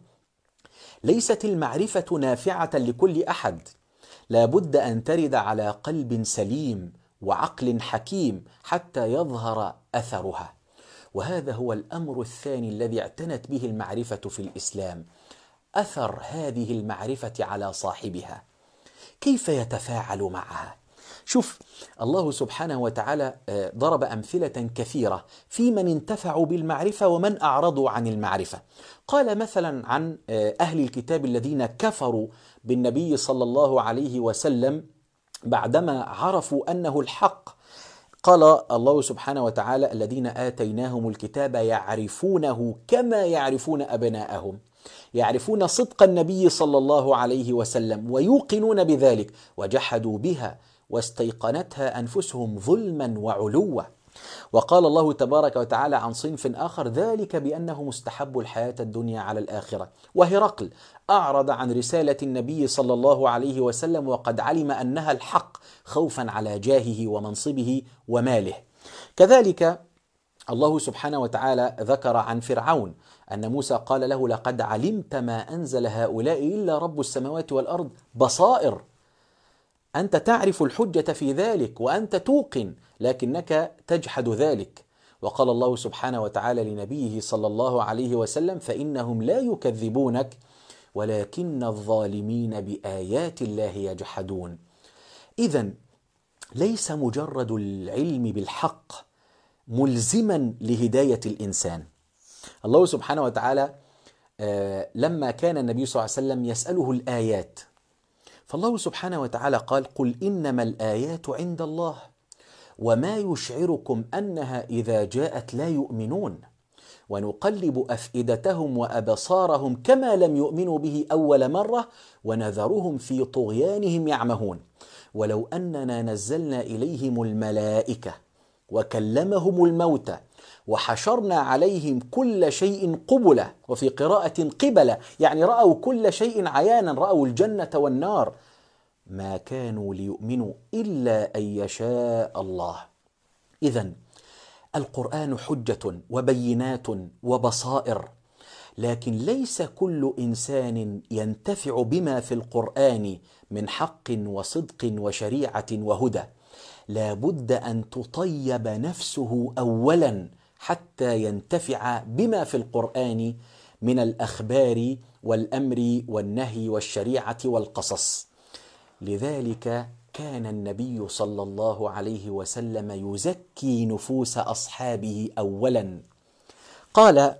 ليست المعرفة نافعة لكل أحد، لا بد أن ترد على قلب سليم وعقل حكيم حتى يظهر أثرها. وهذا هو الأمر الثاني الذي اعتنت به المعرفة في الإسلام: أثر هذه المعرفة على صاحبها، كيف يتفاعل معها. شوف، الله سبحانه وتعالى ضرب أمثلة كثيرة في من انتفعوا بالمعرفة ومن أعرضوا عن المعرفة. قال مثلا عن أهل الكتاب الذين كفروا بالنبي صلى الله عليه وسلم بعدما عرفوا أنه الحق. قال الله سبحانه وتعالى: الذين آتيناهم الكتاب يعرفونه كما يعرفون أبناءهم. يعرفون صدق النبي صلى الله عليه وسلم ويوقنون بذلك، وجحدوا بها واستيقنتها أنفسهم ظلما وعلوا. وقال الله تبارك وتعالى عن صنف آخر: ذلك بأنه مستحب الحياة الدنيا على الآخرة. وهرقل أعرض عن رسالة النبي صلى الله عليه وسلم وقد علم أنها الحق خوفا على جاهه ومنصبه وماله. كذلك الله سبحانه وتعالى ذكر عن فرعون أن موسى قال له: لقد علمت ما أنزل هؤلاء إلا رب السماوات والأرض بصائر. أنت تعرف الحجة في ذلك وأنت توقن، لكنك تجحد ذلك. وقال الله سبحانه وتعالى لنبيه صلى الله عليه وسلم: فإنهم لا يكذبونك ولكن الظالمين بآيات الله يجحدون. إذن ليس مجرد العلم بالحق ملزما لهداية الإنسان. الله سبحانه وتعالى لما كان النبي صلى الله عليه وسلم يسأله الآيات، فالله سبحانه وتعالى قال: قل إنما الآيات عند الله وما يشعركم أنها إذا جاءت لا يؤمنون ونقلب أفئدتهم وأبصارهم كما لم يؤمنوا به أول مرة ونذرهم في طغيانهم يعمهون ولو أننا نزلنا إليهم الملائكة وكلمهم الموتى وحشرنا عليهم كل شيء قبلا، وفي قراءة قبلا، يعني رأوا كل شيء عيانا، رأوا الجنة والنار، ما كانوا ليؤمنوا إلا أن يشاء الله. إذن القرآن حجة وبينات وبصائر، لكن ليس كل إنسان ينتفع بما في القرآن من حق وصدق وشريعة وهدى. لا بد أن تطيب نفسه أولا حتى ينتفع بما في القرآن من الأخبار والأمر والنهي والشريعة والقصص. لذلك كان النبي صلى الله عليه وسلم يزكي نفوس أصحابه أولا. قال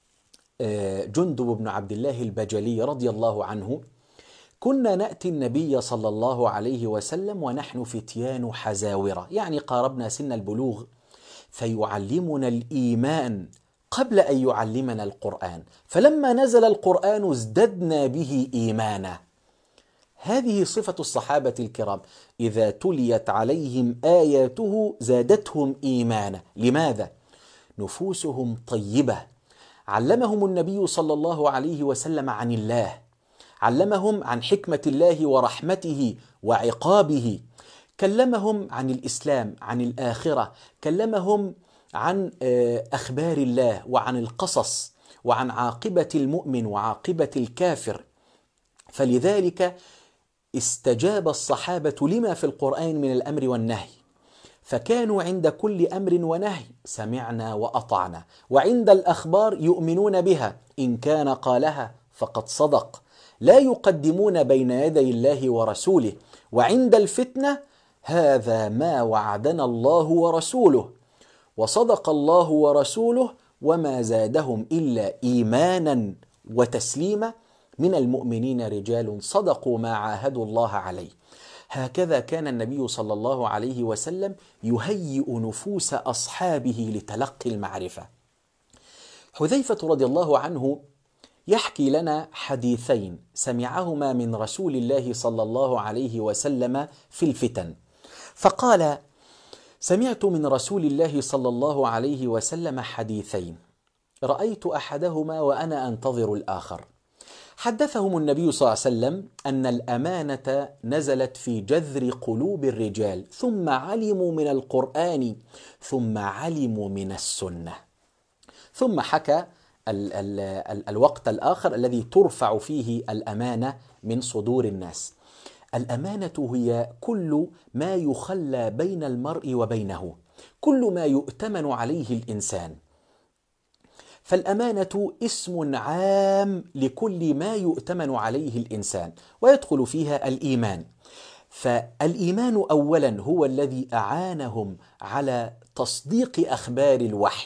جندب بن عبد الله البجلي رضي الله عنه: كنا نأتي النبي صلى الله عليه وسلم ونحن فتيان حزاورة، يعني قاربنا سن البلوغ، فيعلمنا الإيمان قبل أن يعلمنا القرآن، فلما نزل القرآن ازددنا به إيمانا. هذه صفة الصحابة الكرام، إذا تليت عليهم آياته زادتهم إيمانا. لماذا؟ نفوسهم طيبة. علمهم النبي صلى الله عليه وسلم عن الله، علمهم عن حكمة الله ورحمته وعقابه، كلمهم عن الإسلام، عن الآخرة، كلمهم عن أخبار الله وعن القصص وعن عاقبة المؤمن وعاقبة الكافر. فلذلك استجاب الصحابة لما في القرآن من الأمر والنهي، فكانوا عند كل أمر ونهي سمعنا وأطعنا، وعند الأخبار يؤمنون بها، إن كان قالها فقد صدق، لا يقدمون بين يدي الله ورسوله، وعند الفتنة هذا ما وعدنا الله ورسوله، وصدق الله ورسوله، وما زادهم إلا إيمانا وتسليما. من المؤمنين رجال صدقوا ما عاهدوا الله عليه. هكذا كان النبي صلى الله عليه وسلم يهيئ نفوس أصحابه لتلقي المعرفة. حذيفة رضي الله عنه يحكي لنا حديثين سمعهما من رسول الله صلى الله عليه وسلم في الفتن، فقال: سمعت من رسول الله صلى الله عليه وسلم حديثين، رأيت أحدهما وأنا أنتظر الآخر. حدثهم النبي صلى الله عليه وسلم أن الأمانة نزلت في جذر قلوب الرجال، ثم علموا من القرآن، ثم علموا من السنة. ثم حكى الوقت الآخر الذي ترفع فيه الأمانة من صدور الناس. الأمانة هي كل ما يخلى بين المرء وبينه، كل ما يؤتمن عليه الإنسان. فالأمانة اسم عام لكل ما يؤتمن عليه الإنسان، ويدخل فيها الإيمان. فالإيمان أولا هو الذي أعانهم على تصديق أخبار الوحي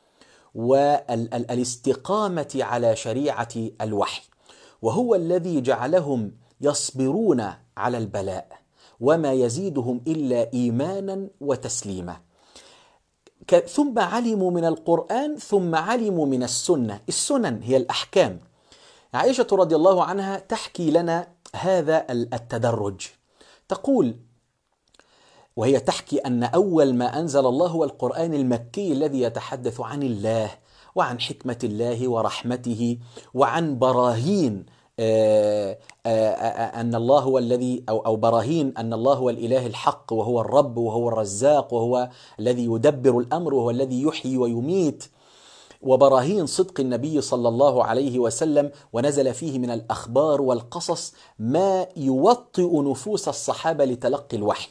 والاستقامة على شريعة الوحي، وهو الذي جعلهم يصبرون على البلاء، وما يزيدهم إلا إيمانا وتسليما. ثم علموا من القرآن، ثم علموا من السنة. السنن هي الأحكام. عائشة رضي الله عنها تحكي لنا هذا التدرج، تقول وهي تحكي أن أول ما أنزل الله هو القرآن المكي الذي يتحدث عن الله وعن حكمة الله ورحمته وعن براهين أن الله هو الذي أو براهين أن الله هو الإله الحق، وهو الرب، وهو الرزاق، وهو الذي يدبر الأمر، وهو الذي يحيي ويميت، وبراهين صدق النبي صلى الله عليه وسلم. ونزل فيه من الأخبار والقصص ما يوطئ نفوس الصحابة لتلقي الوحي.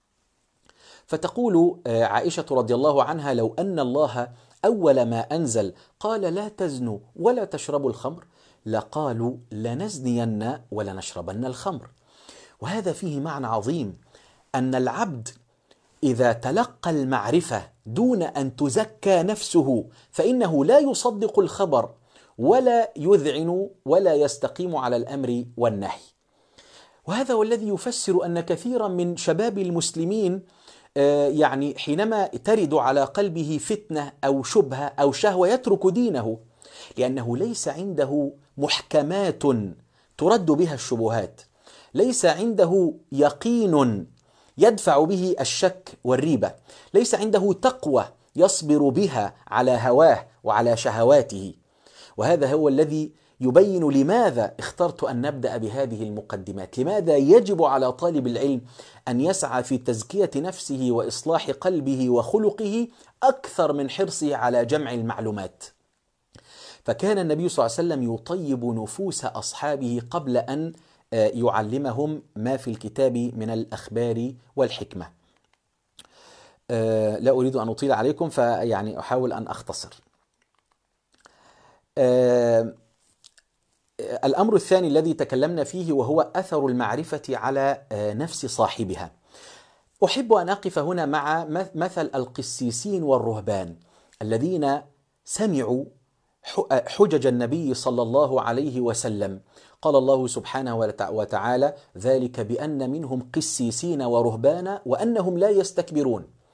فتقول عائشة رضي الله عنها: لو أن الله أول ما أنزل قال لا تزنوا ولا تشربوا الخمر، لقالوا لنزنين ولنشربن الخمر. وهذا فيه معنى عظيم، أن العبد إذا تلقى المعرفة دون أن تزكى نفسه فإنه لا يصدق الخبر ولا يذعن ولا يستقيم على الأمر والنهي. وهذا هو الذي يفسر أن كثيرا من شباب المسلمين يعني حينما ترد على قلبه فتنة أو شبهة أو شهوة يترك دينه، لأنه ليس عنده محكمات ترد بها الشبهات، ليس عنده يقين يدفع به الشك والريبة، ليس عنده تقوى يصبر بها على هواه وعلى شهواته. وهذا هو الذي يبين لماذا اخترت أن نبدأ بهذه المقدمات، لماذا يجب على طالب العلم أن يسعى في تزكية نفسه وإصلاح قلبه وخلقه أكثر من حرصه على جمع المعلومات. فكان النبي صلى الله عليه وسلم يطيب نفوس أصحابه قبل أن يعلمهم ما في الكتاب من الأخبار والحكمة. لا أريد أن أطيل عليكم، فيعني أحاول أن أختصر. الأمر الثاني الذي تكلمنا فيه وهو أثر المعرفة على نفس صاحبها. أحب أن أقف هنا مع مثل القسيسين والرهبان الذين سمعوا حجج النبي صلى الله عليه وسلم. قال الله سبحانه وتعالى: ذلك بأن منهم قسيسين ورهبانا وأنهم لا يستكبرون.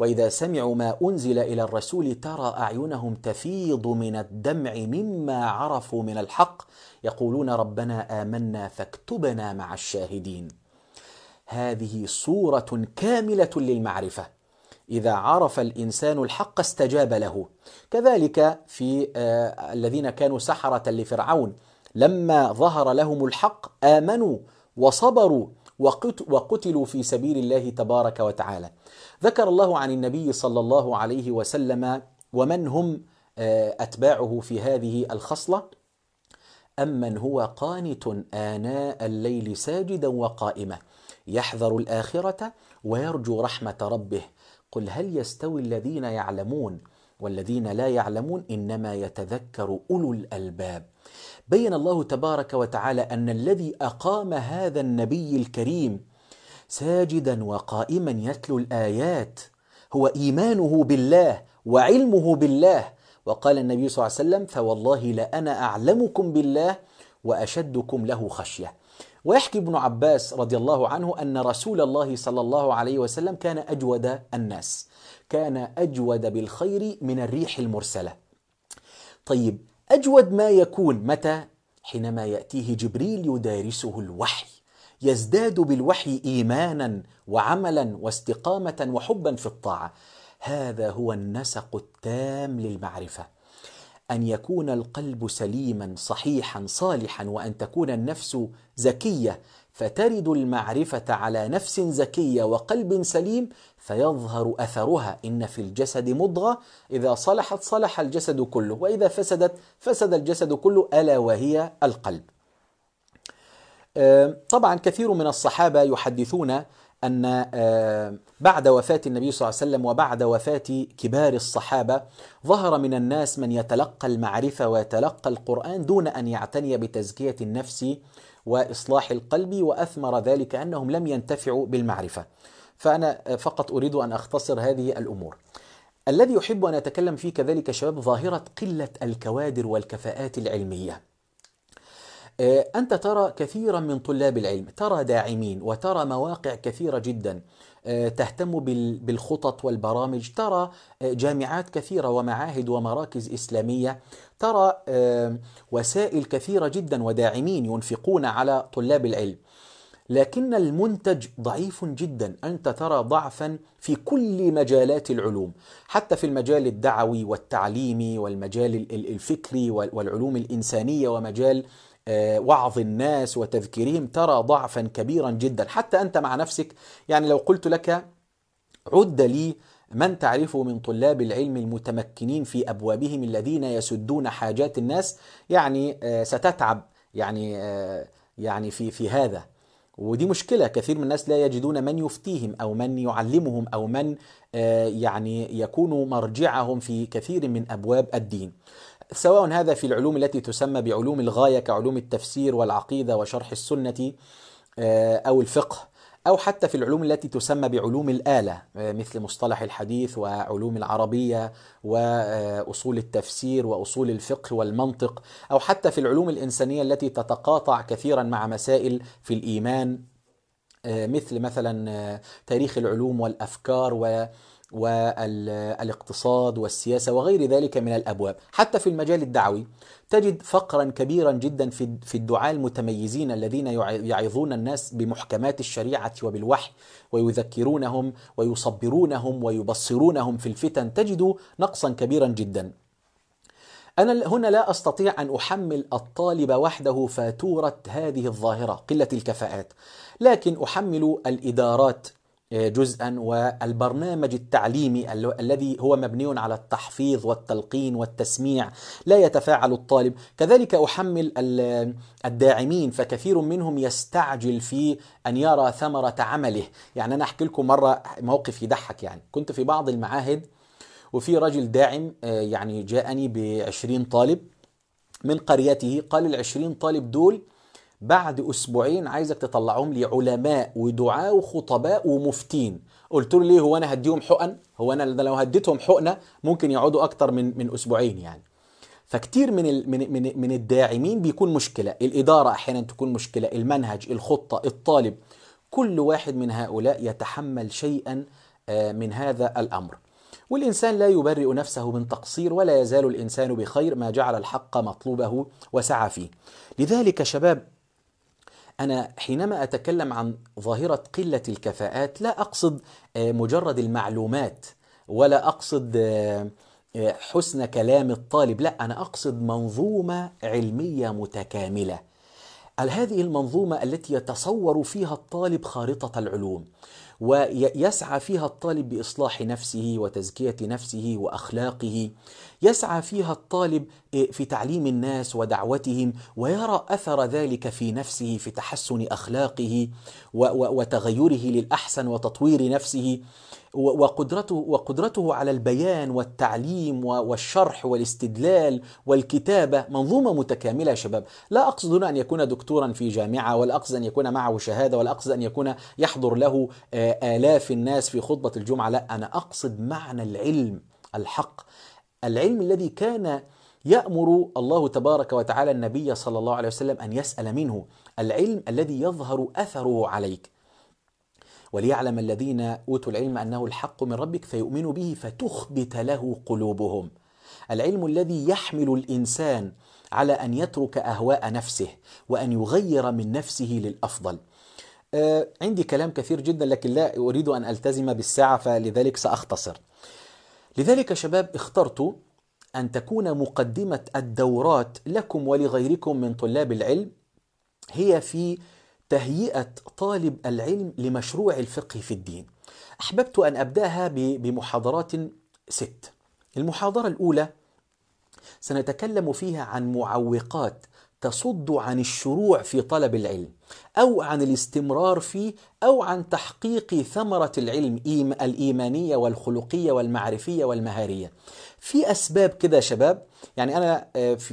وإذا سمعوا ما أنزل إلى الرسول ترى أعينهم تفيض من الدمع مما عرفوا من الحق يقولون ربنا آمنا فاكتبنا مع الشاهدين. هذه صورة كاملة للمعرفة. إذا عرف الإنسان الحق استجاب له. كذلك في الذين كانوا سحرة لفرعون لما ظهر لهم الحق آمنوا وصبروا وقتلوا في سبيل الله تبارك وتعالى. ذكر الله عن النبي صلى الله عليه وسلم ومن هم أتباعه في هذه الخصلة: أمن هو قانت آناء الليل ساجدا وقائما يحذر الآخرة ويرجو رحمة ربه قل هل يستوي الذين يعلمون والذين لا يعلمون إنما يتذكر أولو الألباب. بين الله تبارك وتعالى أن الذي أقام هذا النبي الكريم ساجدا وقائما يتلو الآيات هو إيمانه بالله وعلمه بالله. وقال النبي صلى الله عليه وسلم: فوالله لأنا أعلمكم بالله وأشدكم له خشية. ويحكي ابن عباس رضي الله عنه أن رسول الله صلى الله عليه وسلم كان أجود الناس، كان أجود بالخير من الريح المرسلة. طيب، أجود ما يكون متى؟ حينما يأتيه جبريل يدارسه الوحي، يزداد بالوحي إيمانا وعملا واستقامة وحبا في الطاعة. هذا هو النسق التام للمعرفة، أن يكون القلب سليما صحيحا صالحا، وأن تكون النفس زكية فترد المعرفة على نفس زكية وقلب سليم فيظهر أثرها. إن في الجسد مضغة إذا صلحت صلح الجسد كله وإذا فسدت فسد الجسد كله، ألا وهي القلب. طبعا كثير من الصحابة يحدثون أن بعد وفاة النبي صلى الله عليه وسلم وبعد وفاة كبار الصحابة ظهر من الناس من يتلقى المعرفة ويتلقى القرآن دون أن يعتني بتزكية النفس وإصلاح القلب، وأثمر ذلك أنهم لم ينتفعوا بالمعرفة. فأنا فقط أريد أن أختصر هذه الأمور. الذي يحب أن أتكلم فيه كذلك شباب ظاهرة قلة الكوادر والكفاءات العلمية. أنت ترى كثيرا من طلاب العلم، ترى داعمين وترى مواقع كثيرة جدا تهتم بالخطط والبرامج، ترى جامعات كثيرة ومعاهد ومراكز إسلامية، ترى وسائل كثيرة جدا وداعمين ينفقون على طلاب العلم، لكن المنتج ضعيف جدا. أنت ترى ضعفا في كل مجالات العلوم، حتى في المجال الدعوي والتعليمي والمجال الفكري والعلوم الإنسانية ومجال وعظ الناس وتذكيرهم، ترى ضعفا كبيرا جدا. حتى أنت مع نفسك، يعني لو قلت لك عد لي من تعرفه من طلاب العلم المتمكنين في أبوابهم الذين يسدون حاجات الناس، يعني ستتعب يعني في هذا. ودي مشكلة، كثير من الناس لا يجدون من يفتيهم أو من يعلمهم أو من يعني يكون مرجعهم في كثير من أبواب الدين، سواء هذا في العلوم التي تسمى بعلوم الغاية كعلوم التفسير والعقيدة وشرح السنة أو الفقه، أو حتى في العلوم التي تسمى بعلوم الآلة مثل مصطلح الحديث وعلوم العربية وأصول التفسير وأصول الفقه والمنطق، أو حتى في العلوم الإنسانية التي تتقاطع كثيرا مع مسائل في الإيمان مثلا تاريخ العلوم والأفكار والاقتصاد والسياسة وغير ذلك من الأبواب. حتى في المجال الدعوي تجد فقرا كبيرا جدا في الدعاة المتميزين الذين يعظون الناس بمحكمات الشريعة وبالوحي ويذكرونهم ويصبرونهم ويبصرونهم في الفتن، تجد نقصا كبيرا جدا. أنا هنا لا أستطيع أن أحمل الطالب وحده فاتورة هذه الظاهرة قلة الكفاءات، لكن أحمل الإدارات جزءا والبرنامج التعليمي الذي هو مبني على التحفيظ والتلقين والتسميع لا يتفاعل الطالب. كذلك أحمل الداعمين، فكثير منهم يستعجل في أن يرى ثمرة عمله. يعني أنا أحكي لكم مرة موقف يضحك. يعني كنت في بعض المعاهد وفي رجل داعم يعني جاءني ب20 طالب من قريته، قال ال20 طالب دول بعد أسبوعين عايزك تطلعهم لي علماء ودعاء وخطباء ومفتين. قلت له ليه؟ هو أنا هديهم حقن؟ هو أنا لو هديتهم حقنة ممكن يقعدوا أكتر من أسبوعين يعني. فكتير من الداعمين بيكون مشكلة، الإدارة أحيانا تكون مشكلة، المنهج، الخطة، الطالب. كل واحد من هؤلاء يتحمل شيئا من هذا الأمر. والإنسان لا يبرئ نفسه من تقصير، ولا يزال الإنسان بخير ما جعل الحق مطلوبه وسعى فيه. لذلك شباب، أنا حينما أتكلم عن ظاهرة قلة الكفاءات لا أقصد مجرد المعلومات، ولا أقصد حسن كلام الطالب، لا، أنا أقصد منظومة علمية متكاملة. هذه المنظومة التي يتصور فيها الطالب خارطة العلوم، ويسعى فيها الطالب بإصلاح نفسه وتزكية نفسه وأخلاقه، يسعى فيها الطالب في تعليم الناس ودعوتهم، ويرى أثر ذلك في نفسه في تحسن أخلاقه وتغيره للأحسن وتطوير نفسه، وقدرته على البيان والتعليم والشرح والاستدلال والكتابة. منظومة متكاملة يا شباب. لا أقصد هنا أن يكون دكتورا في جامعة، ولا أقصد أن يكون معه شهادة، ولا أقصد أن يكون يحضر له آلاف الناس في خطبة الجمعة. لا، أنا أقصد معنى العلم الحق، العلم الذي كان يأمر الله تبارك وتعالى النبي صلى الله عليه وسلم أن يسأل منه، العلم الذي يظهر أثره عليك. وليعلم الذين أوتوا العلم أنه الحق من ربك فيؤمنوا به فتخبت له قلوبهم. العلم الذي يحمل الإنسان على أن يترك أهواء نفسه وأن يغير من نفسه للأفضل. عندي كلام كثير جدا، لكن لا أريد أن ألتزم بالساعة، فلذلك سأختصر. لذلك شباب، اخترت أن تكون مقدمة الدورات لكم ولغيركم من طلاب العلم هي في تهيئة طالب العلم لمشروع الفقه في الدين. أحببت أن أبدأها بمحاضرات 6. المحاضرة الأولى سنتكلم فيها عن معوقات تصد عن الشروع في طلب العلم، أو عن الاستمرار فيه، أو عن تحقيق ثمرة العلم الإيمانية والخلقية والمعرفية والمهارية. في أسباب كده شباب، يعني أنا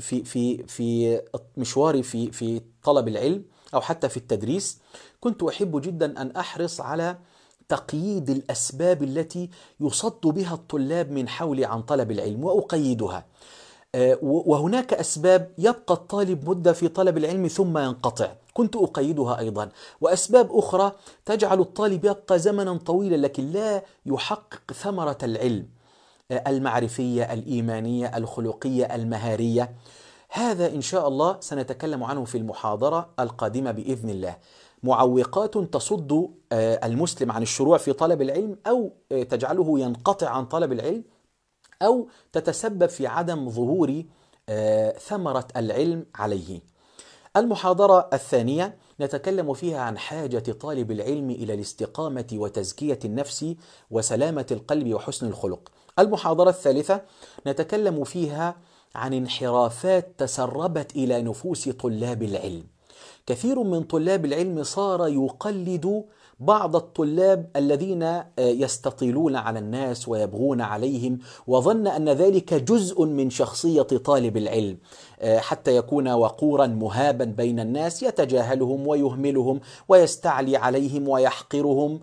في مشواري في طلب العلم أو حتى في التدريس كنت أحب جدا أن أحرص على تقييد الأسباب التي يصد بها الطلاب من حولي عن طلب العلم وأقيدها. وهناك أسباب يبقى الطالب مدة في طلب العلم ثم ينقطع، كنت أقيدها أيضا. وأسباب أخرى تجعل الطالب يبقى زمنا طويلا لكن لا يحقق ثمرة العلم المعرفية الإيمانية الخلقية المهارية. هذا إن شاء الله سنتكلم عنه في المحاضرة القادمة بإذن الله. معوقات تصد المسلم عن الشروع في طلب العلم، أو تجعله ينقطع عن طلب العلم، أو تتسبب في عدم ظهور ثمرة العلم عليه. المحاضرة الثانية نتكلم فيها عن حاجة طالب العلم إلى الاستقامة وتزكية النفس وسلامة القلب وحسن الخلق. المحاضرة الثالثة نتكلم فيها عن انحرافات تسربت إلى نفوس طلاب العلم. كثير من طلاب العلم صار يقلد بعض الطلاب الذين يستطيلون على الناس ويبغون عليهم، وظن أن ذلك جزء من شخصية طالب العلم، حتى يكون وقورا مهابا بين الناس، يتجاهلهم ويهملهم ويستعلي عليهم ويحقرهم،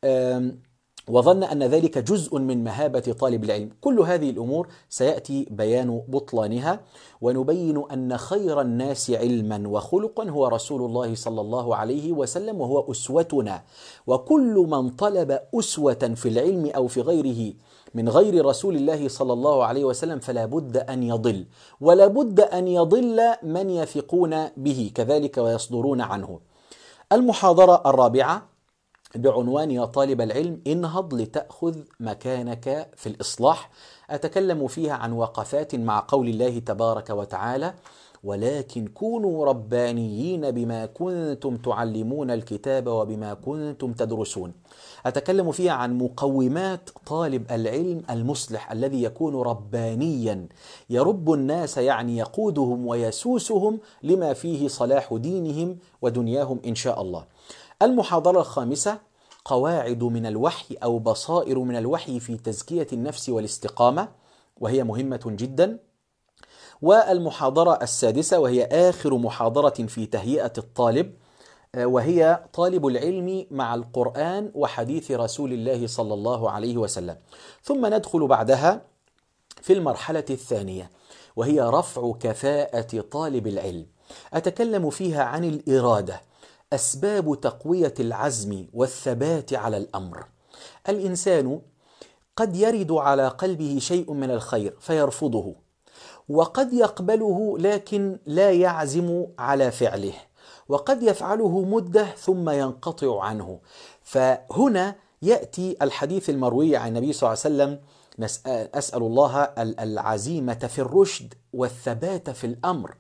وظن أن ذلك جزء من مهابة طالب العلم. كل هذه الأمور سيأتي بيان بطلانها، ونبين أن خير الناس علما وخلقا هو رسول الله صلى الله عليه وسلم، وهو أسوتنا. وكل من طلب أسوة في العلم أو في غيره من غير رسول الله صلى الله عليه وسلم فلا بد أن يضل، ولا بد أن يضل من يثقون به كذلك ويصدرون عنه. المحاضرة الرابعة بعنوان يا طالب العلم انهض لتأخذ مكانك في الإصلاح. أتكلم فيها عن وقفات مع قول الله تبارك وتعالى: ولكن كونوا ربانيين بما كنتم تعلمون الكتاب وبما كنتم تدرسون. أتكلم فيها عن مقومات طالب العلم المصلح الذي يكون ربانيا، يرب الناس، يعني يقودهم ويسوسهم لما فيه صلاح دينهم ودنياهم إن شاء الله. المحاضرة الخامسة قواعد من الوحي أو بصائر من الوحي في تزكية النفس والاستقامة، وهي مهمة جدا. والمحاضرة السادسة وهي آخر محاضرة في تهيئة الطالب، وهي طالب العلم مع القرآن وحديث رسول الله صلى الله عليه وسلم. ثم ندخل بعدها في المرحلة الثانية وهي رفع كفاءة طالب العلم. أتكلم فيها عن الإرادة، أسباب تقوية العزم والثبات على الأمر. الإنسان قد يرد على قلبه شيء من الخير فيرفضه، وقد يقبله لكن لا يعزم على فعله، وقد يفعله مدة ثم ينقطع عنه. فهنا يأتي الحديث المروي عن النبي صلى الله عليه وسلم: أسأل الله العزيمة في الرشد والثبات في الأمر.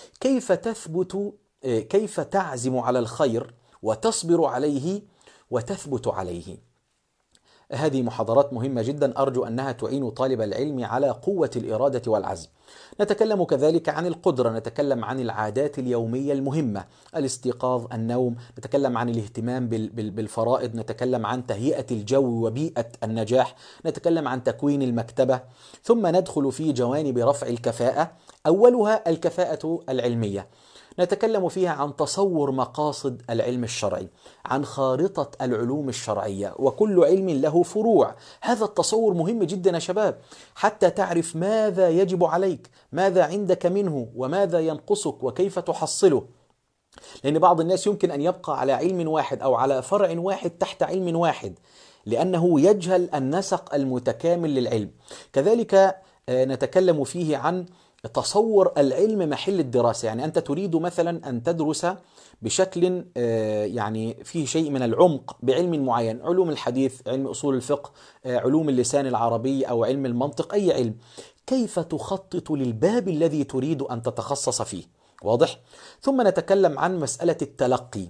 كيف تعزم على الخير وتصبر عليه وتثبت عليه؟ هذه محاضرات مهمة جدا، أرجو أنها تعين طالب العلم على قوة الإرادة والعزم. نتكلم كذلك عن القدرة، نتكلم عن العادات اليومية المهمة: الاستيقاظ، النوم، نتكلم عن الاهتمام بالفرائض، نتكلم عن تهيئة الجو وبيئة النجاح، نتكلم عن تكوين المكتبة، ثم ندخل في جوانب رفع الكفاءة، أولها الكفاءة العلمية. نتكلم فيها عن تصور مقاصد العلم الشرعي، عن خارطة العلوم الشرعية، وكل علم له فروع. هذا التصور مهم جدا يا شباب، حتى تعرف ماذا يجب عليك، ماذا عندك منه، وماذا ينقصك، وكيف تحصله. لأن بعض الناس يمكن أن يبقى على علم واحد أو على فرع واحد تحت علم واحد، لأنه يجهل النسق المتكامل للعلم. كذلك نتكلم فيه عن تصور العلم محل الدراسة. يعني أنت تريد مثلا أن تدرس بشكل يعني فيه شيء من العمق بعلم معين، علوم الحديث، علم أصول الفقه، علوم اللسان العربي، أو علم المنطق، أي علم. كيف تخطط للباب الذي تريد أن تتخصص فيه؟ واضح؟ ثم نتكلم عن مسألة التلقي،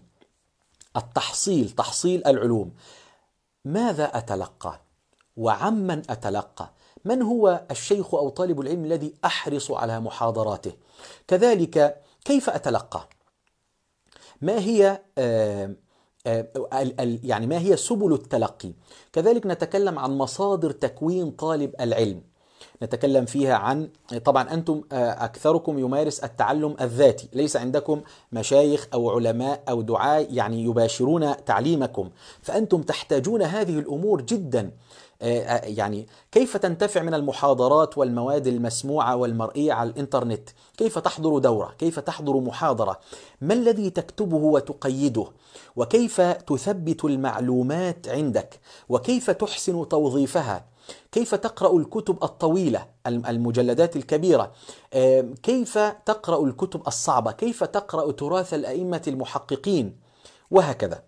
تحصيل العلوم. ماذا أتلقى؟ وعمن أتلقى؟ من هو الشيخ أو طالب العلم الذي أحرص على محاضراته؟ كذلك كيف أتلقى؟ ما هي يعني ما هي سبل التلقي؟ كذلك نتكلم عن مصادر تكوين طالب العلم، نتكلم فيها عن، طبعا أنتم أكثركم يمارس التعلم الذاتي، ليس عندكم مشايخ أو علماء أو دعاة يعني يباشرون تعليمكم، فأنتم تحتاجون هذه الأمور جدا. يعني كيف تنتفع من المحاضرات والمواد المسموعة والمرئية على الإنترنت؟ كيف تحضر دورة؟ كيف تحضر محاضرة؟ ما الذي تكتبه وتقيده؟ وكيف تثبت المعلومات عندك؟ وكيف تحسن توظيفها؟ كيف تقرأ الكتب الطويلة، المجلدات الكبيرة؟ كيف تقرأ الكتب الصعبة؟ كيف تقرأ تراث الأئمة المحققين؟ وهكذا.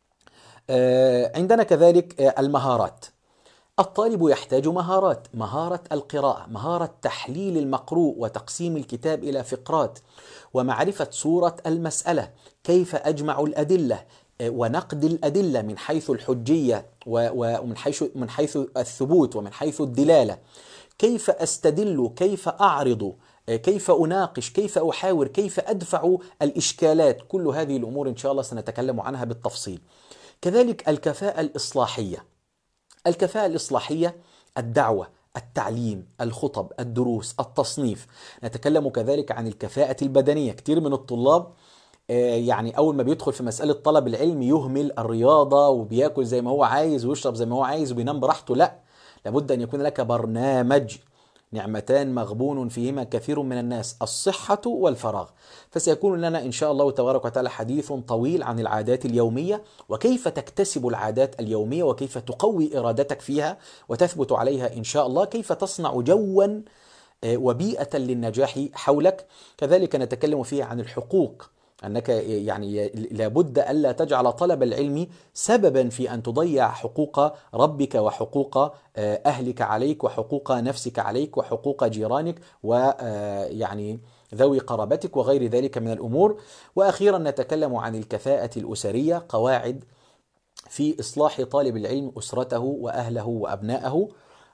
عندنا كذلك المهارات. الطالب يحتاج مهارات: مهارة القراءة، مهارة تحليل المقروء وتقسيم الكتاب إلى فقرات، ومعرفة صورة المسألة، كيف أجمع الأدلة ونقد الأدلة من حيث الحجية ومن حيث الثبوت ومن حيث الدلالة، كيف أستدل، كيف أعرض، كيف أناقش، كيف أحاور، كيف أدفع الإشكالات. كل هذه الأمور إن شاء الله سنتكلم عنها بالتفصيل. كذلك الكفاءة الإصلاحية. الكفاءة الإصلاحية: الدعوة، التعليم، الخطب، الدروس، التصنيف. نتكلم كذلك عن الكفاءة البدنية. كثير من الطلاب يعني أول ما بيدخل في مسألة طلب العلم يهمل الرياضة، وبياكل زي ما هو عايز ويشرب زي ما هو عايز وبينام براحته. لا، لابد أن يكون لك برنامج. نعمتان مغبون فيهما كثير من الناس: الصحة والفراغ. فسيكون لنا إن شاء الله تبارك وتعالى حديث طويل عن العادات اليومية، وكيف تكتسب العادات اليومية، وكيف تقوي إرادتك فيها وتثبت عليها إن شاء الله، كيف تصنع جوا وبيئة للنجاح حولك. كذلك نتكلم فيه عن الحقوق، أنك يعني لابد ألا تجعل طلب العلم سببا في أن تضيع حقوق ربك وحقوق أهلك عليك وحقوق نفسك عليك وحقوق جيرانك ويعني ذوي قرابتك وغير ذلك من الأمور. وأخيرا نتكلم عن الكفاءة الأسرية، قواعد في إصلاح طالب العلم أسرته وأهله وأبنائه.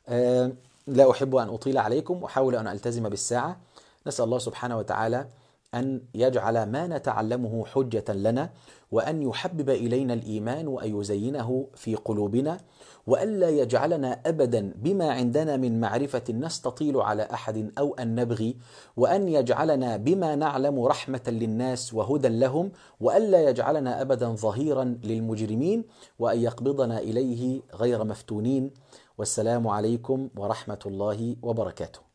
لا أحب أن أطيل عليكم، وأحاول أن ألتزم بالساعة. نسأل الله سبحانه وتعالى أن يجعل ما نتعلمه حجة لنا، وأن يحبب إلينا الإيمان وأن يزينه في قلوبنا، وألا يجعلنا أبدا بما عندنا من معرفة نستطيل على أحد أو أن نبغي، وأن يجعلنا بما نعلم رحمة للناس وهدى لهم، وألا يجعلنا أبدا ظهيرا للمجرمين، وأن يقبضنا إليه غير مفتونين. والسلام عليكم ورحمة الله وبركاته.